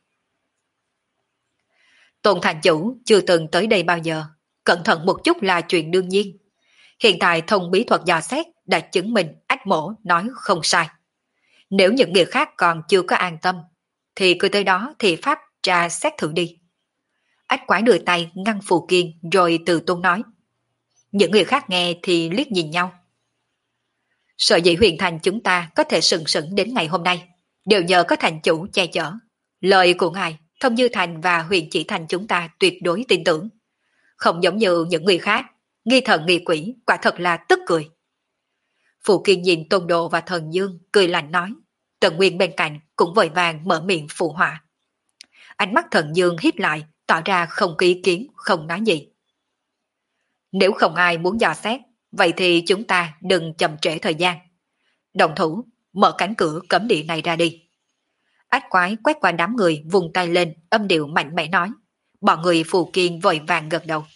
A: Tôn thành chủ chưa từng tới đây bao giờ, cẩn thận một chút là chuyện đương nhiên. Hiện tại thông bí thuật dò xét đã chứng minh Ách Mổ nói không sai. Nếu những người khác còn chưa có an tâm, thì cứ tới đó thì pháp tra xét thử đi. Ách quái đưa tay ngăn Phù Kiên rồi từ Tôn nói. Những người khác nghe thì liếc nhìn nhau. Sở dĩ huyền thành chúng ta có thể sừng sững đến ngày hôm nay, đều nhờ có thành chủ che chở. Lời của ngài, Thông Như Thành và Huyền Chỉ Thành chúng ta tuyệt đối tin tưởng. Không giống như những người khác, nghi thần nghi quỷ, quả thật là tức cười. Phù Kiên nhìn Tôn Đồ và Thần Dương cười lạnh nói. Tần Nguyên bên cạnh cũng vội vàng mở miệng phụ họa. Ánh mắt Thần Dương híp lại, tỏ ra không có ý kiến, không nói gì. Nếu không ai muốn dò xét, vậy thì chúng ta đừng chậm trễ thời gian. Đồng thủ, mở cánh cửa cấm địa này ra đi. Ách quái quét qua đám người vùng tay lên, âm điệu mạnh mẽ nói. Bọn người Phù Kiên vội vàng gật đầu.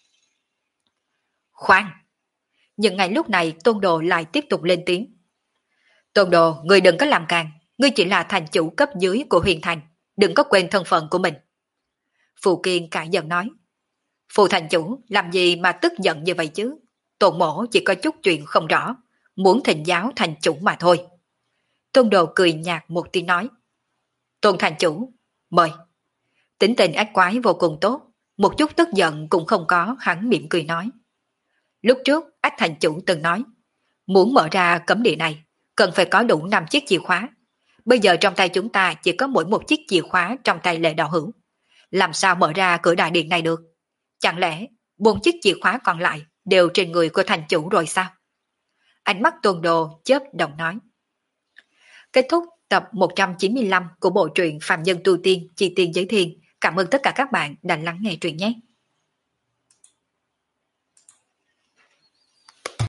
A: Khoan! Nhưng ngay lúc này Tôn Đồ lại tiếp tục lên tiếng. Tôn Đồ, ngươi đừng có làm càng, ngươi chỉ là thành chủ cấp dưới của huyền thành, đừng có quên thân phận của mình. Phù Kiên cãi giận nói. Phù thành chủ, làm gì mà tức giận như vậy chứ? Tôn mổ chỉ có chút chuyện không rõ, muốn thỉnh giáo thành chủ mà thôi. Tôn Đồ cười nhạt một tiếng nói. Tôn thành chủ, mời. Tính tình ác quái vô cùng tốt, một chút tức giận cũng không có, hắn mỉm cười nói. Lúc trước, ách thành chủ từng nói, muốn mở ra cấm địa này, cần phải có đủ 5 chiếc chìa khóa. Bây giờ trong tay chúng ta chỉ có mỗi một chiếc chìa khóa trong tay Lệ Đạo Hữu. Làm sao mở ra cửa đại điện này được? Chẳng lẽ 4 chiếc chìa khóa còn lại đều trên người của thành chủ rồi sao? Ánh mắt Tôn Đồ chớp đồng nói. Kết thúc tập 195 của bộ truyện Phàm Nhân Tu Tiên Chi Tiên Giới Thiên. Cảm ơn tất cả các bạn đã lắng nghe truyện nhé.